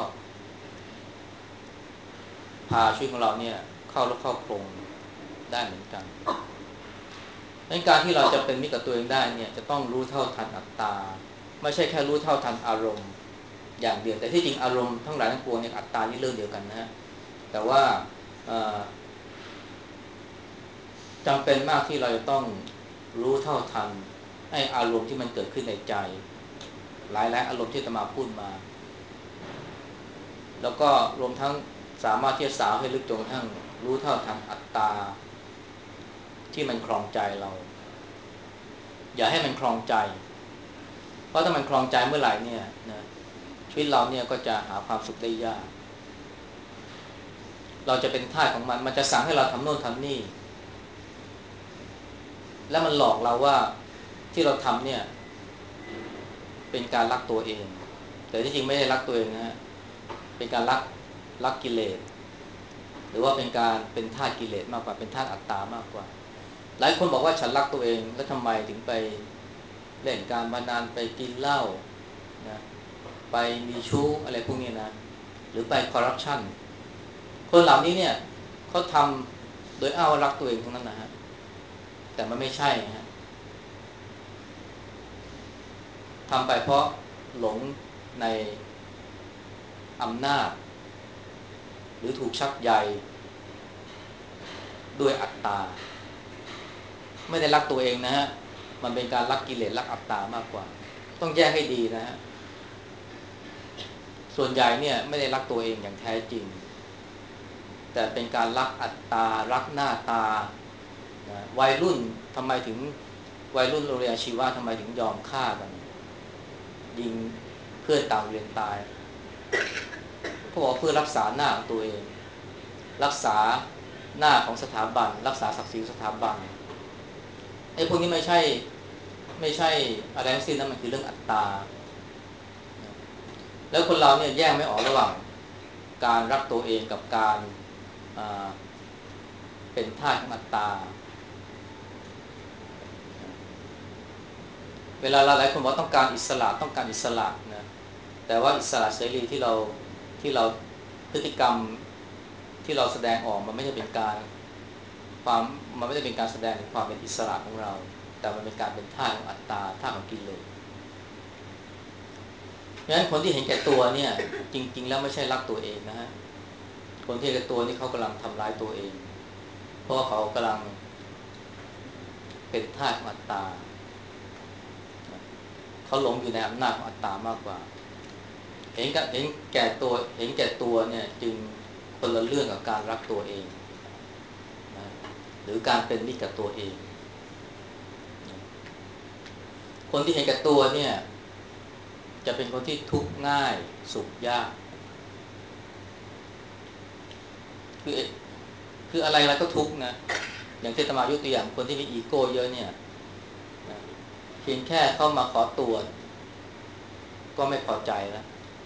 พาชีวิตของเราเนี่ยเข้าแล้วเข้าโครงได้เหมือนกันในการที่เราจะเป็นมิตรกับตัวเองได้เนี่ยจะต้องรู้เท่าทันอัตตาไม่ใช่แค่รู้เท่าทันอารมณ์อย่างเดียวแต่ที่จริงอารมณ์ทั้งหลายทั้งปวงเนี่ยอัตตานี่เรื่องเดียวกันนะฮะแต่ว่าจำเป็นมากที่เราจะต้องรู้เท่าทันไอ้อารมณ์ที่มันเกิดขึ้นในใจหลายๆอารมณ์ที่อาตมาพูดมาแล้วก็รวมทั้งสามารถที่จะสาวให้ลึกจนกระทั่งรู้เท่าทันอัตตาที่มันครองใจเราอย่าให้มันครองใจเพราะถ้ามันครองใจเมื่อไหร่เนี่ยนะชีวิตเราเนี่ยก็จะหาความสุขได้ยากเราจะเป็นทาสของมันจะสั่งให้เราทำโน่นทำนี่แล้วมันหลอกเราว่าที่เราทำเนี่ยเป็นการรักตัวเองแต่ที่จริงไม่ได้รักตัวเองนะฮะเป็นการรักกิเลสหรือว่าเป็นการเป็นทาสกิเลสมากกว่าเป็นทาสอัตตามากกว่าหลายคนบอกว่าฉันรักตัวเองแล้วทำไมถึงไปเล่นการพนันไปกินเหล้านะไปมีชู้อะไรพวกนี้นะหรือไปคอร์รัปชันคนเหล่านี้เนี่ยเขาทำโดยอ้างว่ารักตัวเองทั้งนั้นนะฮะแต่มันไม่ใช่นะฮะทำไปเพราะหลงในอำนาจหรือถูกชักใยด้วยอัตตาไม่ได้รักตัวเองนะฮะมันเป็นการรักกิเลสรักอัตตามากกว่าต้องแยกให้ดีนะฮะส่วนใหญ่เนี่ยไม่ได้รักตัวเองอย่างแท้จริงแต่เป็นการรักอัตตารักหน้าตานะวัยรุ่นทำไมถึงวัยรุ่นโรงเรียนอาชีวะทำไมถึงยอมฆ่ากันยิงเพื่อนต่างเรียนตายเขาบอกเพื่อรักษาหน้าของตัวเองรักษาหน้าของสถาบันรักษาศักดิ์ศรีสถาบันไอ้พวกนี้ไม่ใช่อะไรทั้งสิ้นนะมันคือเรื่องอัตตาแล้วคนเราเนี่ยแยกไม่ออกระหว่างการรักตัวเองกับการเป็นทาสของอัตตาเวลาหลายคนบอกต้องการอิสระต้องการอิสระนะแต่ว่าอิสระเสรีที่เราพฤติกรรมที่เราแสดงออกมันไม่ใช่เป็นการความมันไม่ได้เป็นการแสดงถึงความเป็นอิสระของเราแต่มันเป็นการเป็นทาสของอัตตาทาสของกิเลสเพราะฉะนั้นคนที่เห็นแก่ตัวเนี่ยจริงๆแล้วไม่ใช่รักตัวเองนะฮะคนที่เห็นแก่ตัวนี่เขากำลังทำร้ายตัวเองเพราะเขากำลังเป็นทาสของอัตตาเขาหลงอยู่ในอำนาจของอัตตามากกว่าเห็นแก่ตัวเนี่ยจึงคนละเรื่องกับการรักตัวเองนะหรือการเป็นมิตรกับตัวเองนะคนที่เห็นแก่ตัวเนี่ยจะเป็นคนที่ทุกข์ง่ายสุขยากคือคืออะไรอะไรก็ทุกข์นะอย่างที่อาตมายกตัวอย่างคนที่มีอีโก้เยอะเนี่ยนะเพียงแค่เข้ามาขอตรวจก็ไม่พอใจแล้ว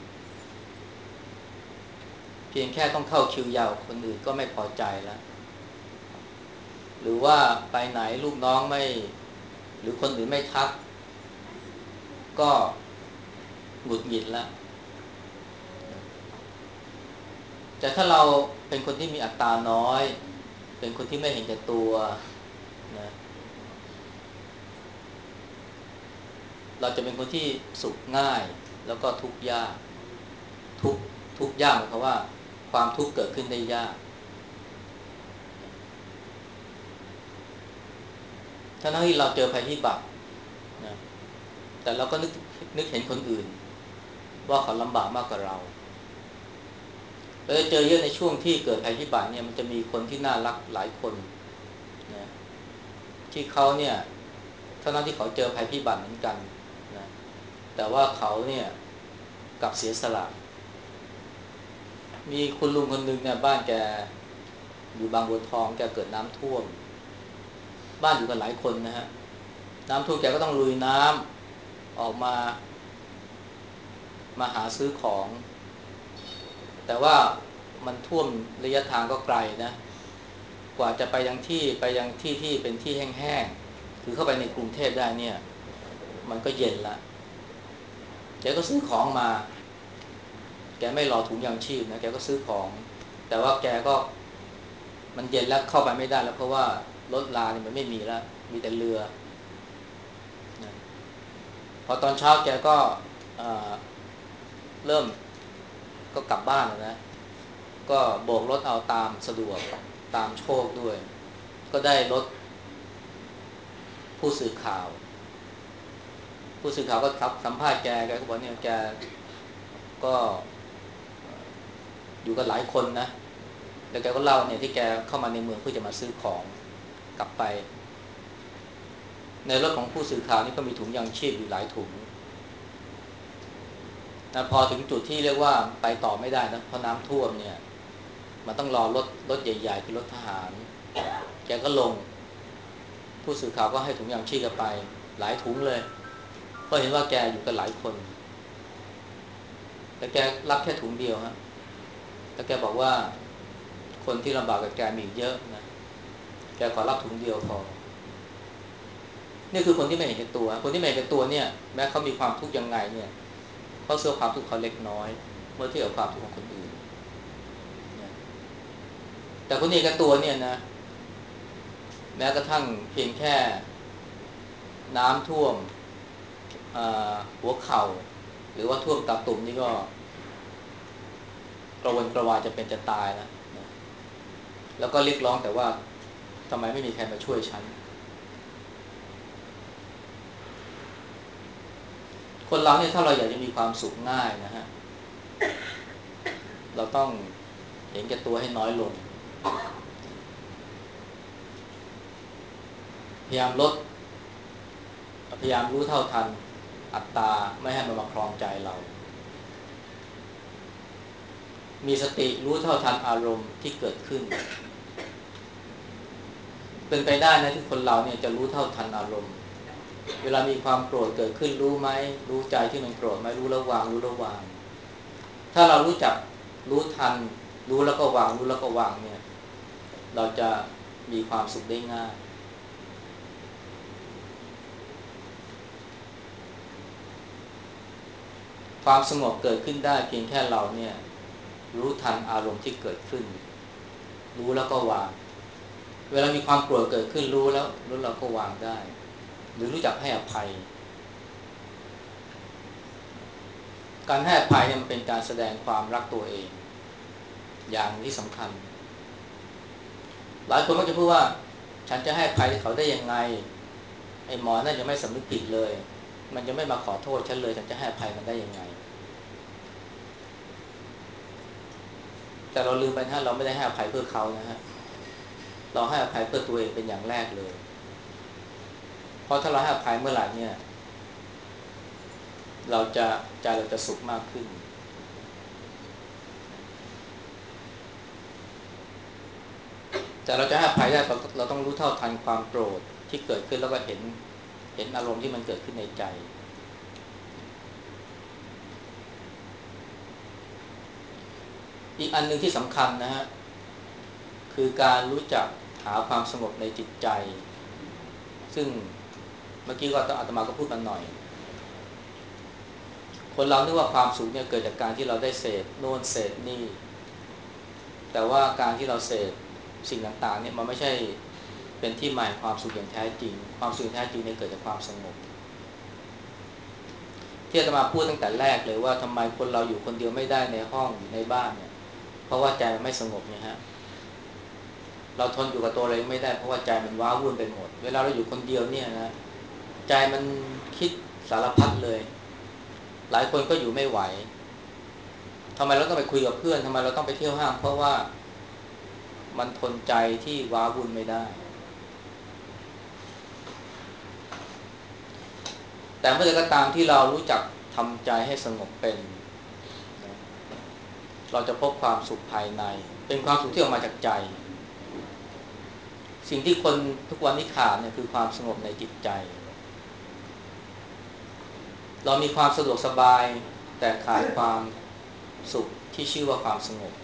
เพียงแค่ต้องเข้าคิวยาวคนอื่นก็ไม่พอใจแล้วหรือว่าไปไหนลูกน้องไม่หรือคนอื่นไม่ทักก็หงุดหงิดแล้วแต่ถ้าเราเป็นคนที่มีอัตราน้อยเป็นคนที่ไม่เห็นแก่ตัวนะเราจะเป็นคนที่สุขง่ายแล้วก็ทุกข์ยากทุกทุกข์ยากหมายความว่าความทุกข์เกิดขึ้นได้ยากทั้งที่เราเจอภัยพิบัตินะแต่เราก็นึกเห็นคนอื่นว่าเขาลำบากมากกว่าเราเราจะเจอเยอะในช่วงที่เกิดภัยพิบัติเนี่ยมันจะมีคนที่น่ารักหลายคนนะที่เขาเนี่ยทั้งที่เขาเจอภัยพิบัติเหมือนกันนะแต่ว่าเขาเนี่ยกลับเสียสละมีคุณลุงคนหนึ่งเนี่ยบ้านแกอยู่บางบัวทองแกเกิดน้ำท่วมบ้านอยู่กันหลายคนนะฮะน้ำท่วมแกก็ต้องลุยน้ำออกมาหาซื้อของแต่ว่ามันท่วมระยะทางก็ไกลนะกว่าจะไปยังที่ที่เป็นที่แห้งๆคือเข้าไปในกรุงเทพได้เนี่ยมันก็เย็นละแกก็ซื้อของมาแกไม่รอถุงยางชีพนะแกก็ซื้อของแต่ว่าแกก็มันเย็นแล้วเข้าไปไม่ได้แล้วเพราะว่ารถราเนี่ยมันไม่มีแล้วมีแต่เรือนะพอตอนเช้าแกก็เอ่อเริ่มก็กลับบ้านนะก็โบกรถเอาตามสะดวกตามโชคด้วยก็ได้รถผู้สื่อข่าวก็ครับสัมภาษณ์แกก็บอกเนี่ยแกก็อยู่กันหลายคนนะแล้วแกก็เล่าเนี่ยที่แกเข้ามาในเมืองเพื่อจะมาซื้อของกลับไปในรถของผู้สื่อข่าวนี่ก็มีถุงยางชีพอยู่หลายถุงนะพอถึงจุดที่เรียกว่าไปต่อไม่ได้นะเพราะน้ำท่วมเนี่ยมันต้องรอรถใหญ่ๆคือรถทหารแกก็ลงผู้สื่อข่าวก็ให้ถุงยางชีพแกไปหลายถุงเลยเพราะเห็นว่าแกอยู่กันหลายคนแต่แกรับแค่ถุงเดียวฮะแล้วแกบอกว่าคนที่ลำบากกับแกมีเยอะนะแกขอรับถุงเดียวพอนี่คือคนที่ไม่เห็นแก่ตัวคนที่ไม่เห็นแก่ตัวเนี่ยแม้เขามีความทุกข์ยังไงเนี่ยเขาเสื่อความทุกข์เขาเล็กน้อยเมื่อเทียบกับความทุกข์ของคนอื่นนะแต่คนนี้แก่ตัวเนี่ยนะแม้กระทั่งเพียงแค่น้ำท่วมหัวเข่าหรือว่าท่วมตาตุ่มนี่ก็กระวนกระวายจะเป็นจะตายนะแล้วก็เรียกร้องแต่ว่าทำไมไม่มีใครมาช่วยฉันคนเราเนี่ยถ้าเราอยากจะมีความสุขง่ายนะฮะเราต้องเห็นแก่ตัวให้น้อยลงพยายามรู้เท่าทันอัตตาไม่ให้มันมาครองใจเรามีสติรู้เท่าทันอารมณ์ที่เกิดขึ้นเป็นไปได้นะที่คนเราเนี่ยจะรู้เท่าทันอารมณ์เวลามีความโกรธเกิดขึ้นรู้ไหมรู้ใจที่มันโกรธไหมรู้แล้ววางรู้แล้ววางถ้าเรารู้จักรู้ทันรู้แล้วก็วางรู้แล้วก็วางเนี่ยเราจะมีความสุขได้ง่ายความสงบเกิดขึ้นได้เพียงแค่เราเนี่ยรู้ทันอารมณ์ที่เกิดขึ้นรู้แล้วก็วางเวลามีความโกรธเกิดขึ้นรู้แล้วเราก็วางได้หรือรู้จักให้อภัยการให้อภัยเนี่ยมันเป็นการแสดงความรักตัวเองอย่างที่สำคัญหลายคนก็จะพูดว่าฉันจะให้อภัยเขาได้ยังไงไอ้หมอนั่นยังไม่สำนึกผิดเลยมันจะไม่มาขอโทษฉันเลยฉันจะให้อภัยมันได้ยังไงแต่เราลืมไปนะเราไม่ได้ให้อภัยเพื่อเขานะฮะเราให้อภัยเพื่อตัวเองเป็นอย่างแรกเลยเพราะถ้าเราให้อภัยเมื่อไหร่เนี่ยใจเราจะสุขมากขึ้นแต่เราจะให้อภัยได้เราต้องรู้เท่าทันความโกรธที่เกิดขึ้นแล้วก็เห็นอารมณ์ที่มันเกิดขึ้นในใจอีกอันหนึ่งที่สำคัญนะฮะคือการรู้จักหาความสงบในจิตใจซึ่งเมื่อกี้ก็อาตมาก็พูดมาหน่อยคนเรานึกว่าความสุขเนี่ยเกิดจากการที่เราได้เสพโน่นเสพนี่แต่ว่าการที่เราเสพสิ่งต่างๆเนี่ยมันไม่ใช่เป็นที่หมายความสุขอย่างแท้จริงความสุขแท้จริงเนี่ยเกิดจากความสงบที่อาตมาพูดตั้งแต่แรกเลยว่าทำไมคนเราอยู่คนเดียวไม่ได้ในห้องในบ้านเนี่ยเพราะว่าใจมันไม่สงบเนี่ยฮะเราทนอยู่กับตัวเองไม่ได้เพราะว่าใจมันว้าวุ่นไปหมดเวลาเราอยู่คนเดียวเนี่ยนะใจมันคิดสารพัดเลยหลายคนก็อยู่ไม่ไหวทำไมเราต้องไปคุยกับเพื่อนทำไมเราต้องไปเที่ยวห้างเพราะว่ามันทนใจที่ว้าวุ่นไม่ได้แต่เมื่อใดก็ตามที่เรารู้จักทำใจให้สงบเป็นนะเราจะพบความสุขภายในเป็นความสุขที่ออกมาจากใจสิ่งที่คนทุกวันนี้ขาดเนี่ยคือความสงบในจิตใจเรามีความสะดวกสบายแต่ขาดความสุขที่ชื่อว่าความสงบ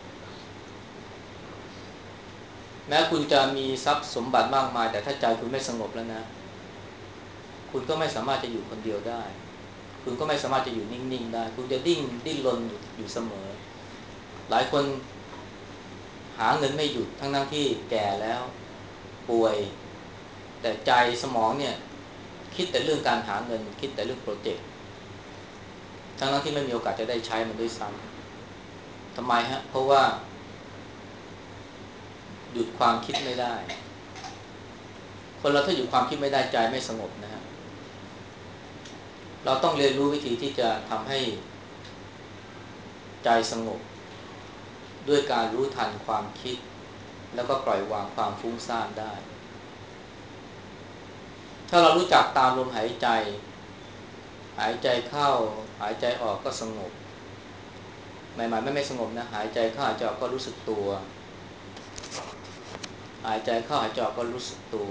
แม้คุณจะมีทรัพย์สมบัติมากมายแต่ถ้าใจคุณไม่สงบแล้วนะคุณก็ไม่สามารถจะอยู่คนเดียวได้คุณก็ไม่สามารถจะอยู่นิ่งๆได้คุณจะดิ้นรนอยู่เสมอหลายคนหาเงินไม่หยุดทั้งที่แก่แล้วป่วยแต่ใจสมองเนี่ยคิดแต่เรื่องการหาเงินคิดแต่เรื่องโปรเจกต์ทั้งที่ไม่มีโอกาสจะได้ใช้มันด้วยซ้ำทำไมฮะเพราะว่าหยุดความคิดไม่ได้คนเราถ้าหยุดความคิดไม่ได้ใจไม่สงบนะฮะเราต้องเรียนรู้วิธีที่จะทำให้ใจสงบด้วยการรู้ทันความคิดแล้วก็ปล่อยวางความฟุ้งซ่านได้ถ้าเรารู้จักตามลมหายใจหายใจเข้าหายใจออกก็สงบใหม่ๆไม่สงบนะหายใจเข้าหายใจออกก็รู้สึกตัวหายใจเข้าหายใจออกก็รู้สึกตัว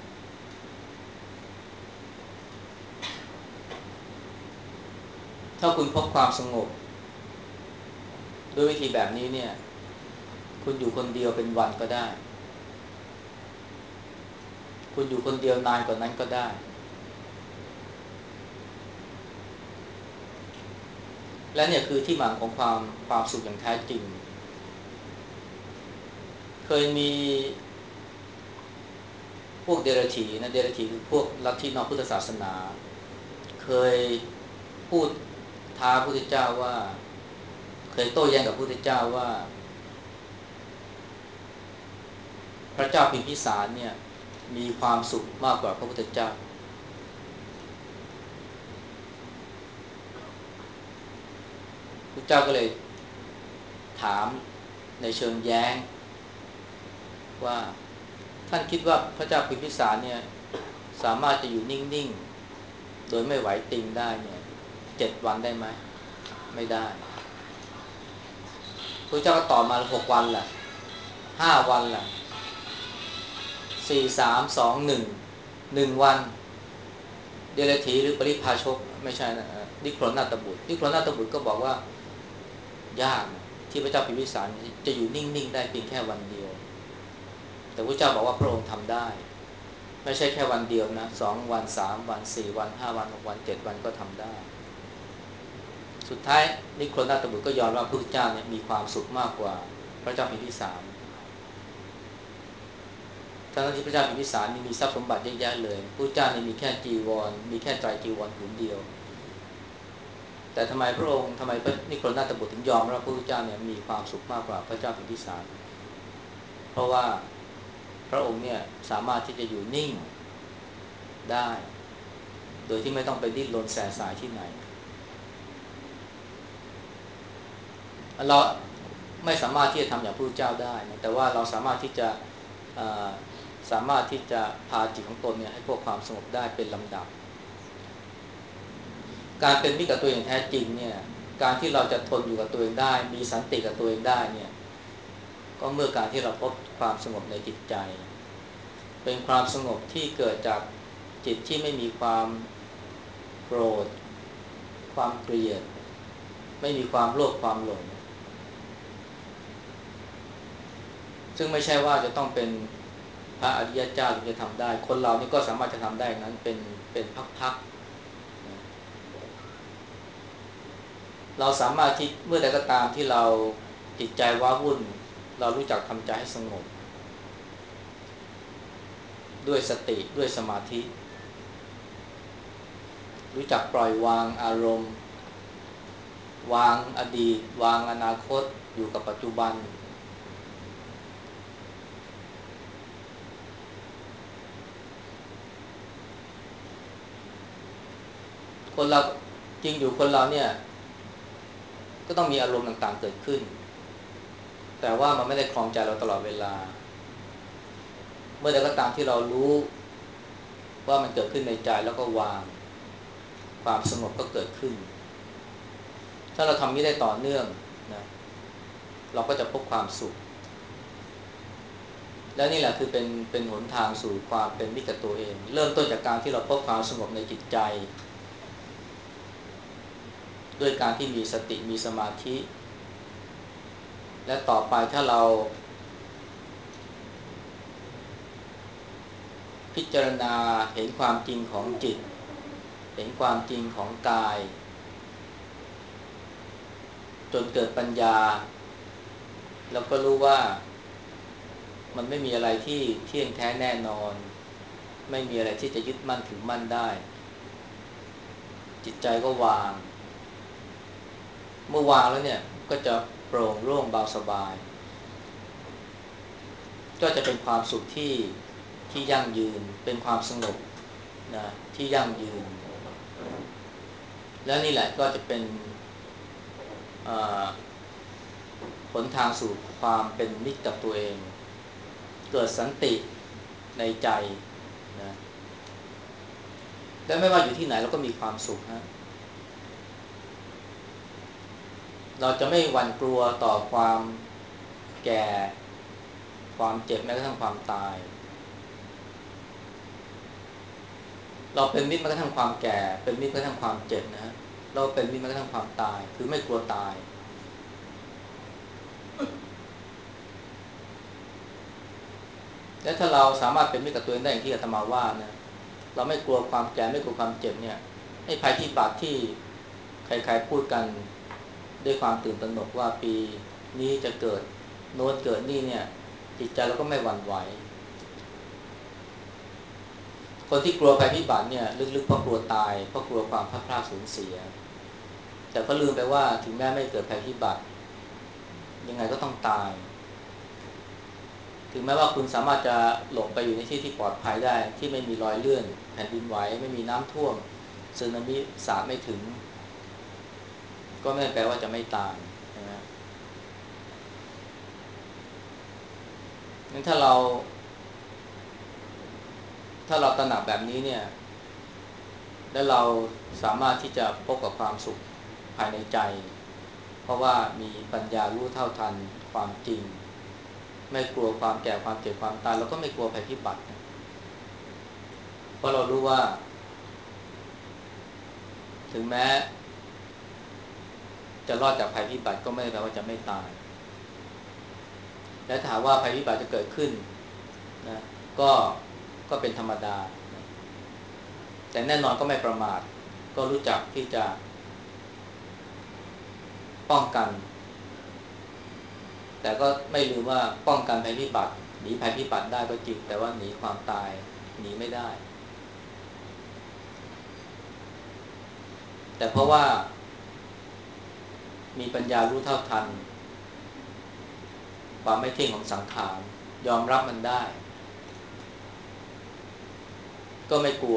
ถ้าคุณพบความสงบด้วยวิธีแบบนี้เนี่ยคุณอยู่คนเดียวเป็นวันก็ได้คุณอยู่คนเดียวนานกว่านั้นก็ได้และเนี่ยคือที่มาของความสุขอย่างแท้จริงเคยมีพวกเดรัจฉีนะเดรัจฉีคือพวกลัทธินอกพุทธศาสนาเคยพูดท้าพระพุทธเจ้าว่าเคยโต้แย้งกับพระพุทธเจ้าว่าพระเจ้าพิมพิสารเนี่ยมีความสุขมากกว่าพระพุทธเจ้าพระเจ้าก็เลยถามในเชิงแย้งว่าท่านคิดว่าพระเจ้าพิมพิสารเนี่ยสามารถจะอยู่นิ่งๆโดยไม่ไหวติงได้เนี่ย7 วันได้ไหมไม่ได้พระเจ้าก็ตอบมา6 วันแหละ5 วันแหละ4 3 2 1 1 วันเดรัจฉีหรือปริพาชกไม่ใช่นะนิโครนาตบุตรนิโครนาตบุตรก็บอกว่ายากที่พระเจ้าพิมพิสารจะอยู่นิ่งๆได้เพียงแค่วันเดียวแต่พระเจ้าบอกว่าพระองค์ทำได้ไม่ใช่แค่วันเดียวนะ2 วัน3 วัน4 วัน5 วัน6 วัน 7 วันก็ทำได้สุดท้ายนิโครนาตบุตรก็ยอมรับพระพุทธเจ้าเนี่ยมีความสุขมากกว่าพระเจ้าพิมพิสารทั้งที่พระเจ้าพิมพิสารมีทรัพย์สมบัติเยอะแยะเลยพระเจ้าเนี่ยมีแค่จีวรมีแค่ไตรจีวรผืนเดียวแต่ทำไมพระองค์ทำไมพระนิโครนาตบุตรถึงยอมรับพระพุทธเจ้าเนี่ยมีความสุขมากกว่าพระเจ้าพิมพิสารเพราะว่าพระองค์เนี่ยสามารถที่จะอยู่นิ่งได้โดยที่ไม่ต้องไปดิ้นรนแสสายที่ไหนเราไม่สามารถที่จะทำอย่างพระพุทธเจ้าได้นะแต่ว่าเราสามารถที่จะสามารถที่จะพาจิตของตนเนี่ยให้พบความสงบได้เป็นลำดับการเป็นมิตรกับตัวเองแท้จริงเนี่ยการที่เราจะทนอยู่กับตัวเองได้มีสันติกับตัวเองได้เนี่ยก็ราะเมื่อการที่เราพบความสงบในจิตใจเป็นความสงบที่เกิดจากจิตที่ไม่มีความโกรธความเกลียดไม่มีความโลภความหลงซึ่งไม่ใช่ว่าจะต้องเป็นพระอริยเจ้าถึงจะทำได้คนเรานี่ก็สามารถจะทำได้นั้นเป็นพักๆเราสามารถที่เมื่อใดก็ตามที่เราจิตใจว้าวุ่นเรารู้จักทำใจให้สงบด้วยสติด้วยสมาธิรู้จักปล่อยวางอารมณ์วางอดีตวางอนาคตอยู่กับปัจจุบันคนเราจริงอยู่คนเราเนี่ยก็ต้องมีอารมณ์ต่างๆเกิดขึ้นแต่ว่ามันไม่ได้ครองใจเราตลอดเวลาเมื่อใดก็ตามที่เรารู้ว่ามันเกิดขึ้นในใจแล้วก็วางความสงบก็เกิดขึ้นถ้าเราทำนี้ได้ต่อเนื่องนะเราก็จะพบความสุขและนี่แหละคือเป็นหนทางสู่ความเป็นมิตรกับตัวเองเริ่มต้นจากการที่เราพบความสงบในจิตใจด้วยการที่มีสติมีสมาธิและต่อไปถ้าเราพิจารณาเห็นความจริงของจิตเห็นความจริงของกายจนเกิดปัญญาเราก็รู้ว่ามันไม่มีอะไรที่เที่ยงแท้แน่นอนไม่มีอะไรที่จะยึดมั่นถือมั่นได้จิตใจก็วางเมื่อวางแล้วเนี่ยก็จะโปร่งโล่งเบาสบายก็จะเป็นความสุขที่ยั่งยืนเป็นความสงบนะที่ยั่งยืนแล้วนี่แหละก็จะเป็นหนทางสู่ความเป็นมิตรกับตัวเองเกิดสันติในใจนะและไม่ว่าอยู่ที่ไหนเราก็มีความสุขฮะเราจะไม่หวั่นกลัวต่อความแก่ความเจ็บแม้กระทั่งความตายเราเป็นมิตรแม้กระทั่งความแก่เป็นมิตรแม้กระทั่งความเจ็บนะฮะเราเป็นมิตรแม้กระทั่งความตายคือไม่กลัวตายและถ้าเราสามารถเป็นมิตรกับตัวเองได้อย่างที่อาตมาว่านะเราไม่กลัวความแก่ไม่กลัวความเจ็บเนี่ยไอ้ภัยพิบัติที่ใครๆพูดกันด้วยความตื่นตระหนกว่าปีนี้จะเกิดโน้นเกิดนี่เนี่ยจิตใจเราก็ไม่หวั่นไหวคนที่กลัวภัยพิบัติเนี่ยลึกๆเพราะกลัวตายเพราะกลัวความพลาดพลาดสูญเสียแต่ก็ลืมไปว่าถึงแม้ไม่เกิดภัยพิบัติยังไงก็ต้องตายถึงแม้ว่าคุณสามารถจะหลงไปอยู่ในที่ที่ปลอดภัยได้ที่ไม่มีรอยเลื่อนแผ่นดินไหวไม่มีน้ำท่วมสึนามิสาดไม่ถึงก็ไม่แปลว่าจะไม่ตายนะงั้นถ้าเราตระหนักแบบนี้เนี่ยและเราสามารถที่จะพบกับความสุขภายในใจเพราะว่ามีปัญญารู้เท่าทันความจริงไม่กลัวความแก่ความเจ็บความตายแล้วก็ไม่กลัวภัยพิบัติเพราะเรารู้ว่าถึงแม้จะรอดจากภัยพิบัติก็ไม่ได้แปลว่าจะไม่ตายและถามว่าภัยพิบัติจะเกิดขึ้นนะก็ก็เป็นธรรมดานะแต่แน่นอนก็ไม่ประมาทก็รู้จักที่จะป้องกันแต่ก็ไม่ลืมว่าป้องกันภัยพิบัติหนีภัยพิบัติได้ก็จริงแต่ว่าหนีความตายหนีไม่ได้แต่เพราะว่ามีปัญญารู้เท่าทันความไม่เที่ยงของสังขารยอมรับมันได้ก็ไม่กลัว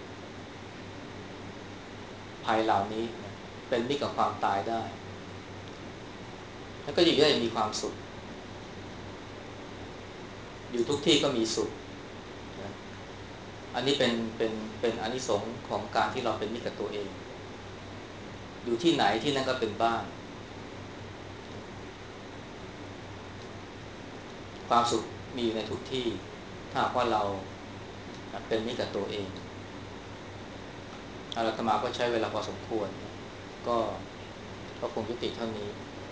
ภัยเหล่านี้นะเป็นมิตรกับความตายได้แล้วก็อยู่ได้มีความสุขอยู่ทุกที่ก็มีสุขนะอันนี้เป็นอานิสงส์ของการที่เราเป็นมิตรกับตัวเองอยู่ที่ไหนที่นั่นก็เป็นบ้านความสุขมีอยู่ในทุกที่ถ้าหากว่าเราเป็นมิตรกับตัวเองอาตมาก็ใช้เวลาพอสมควรก็คงยุติเท่านี้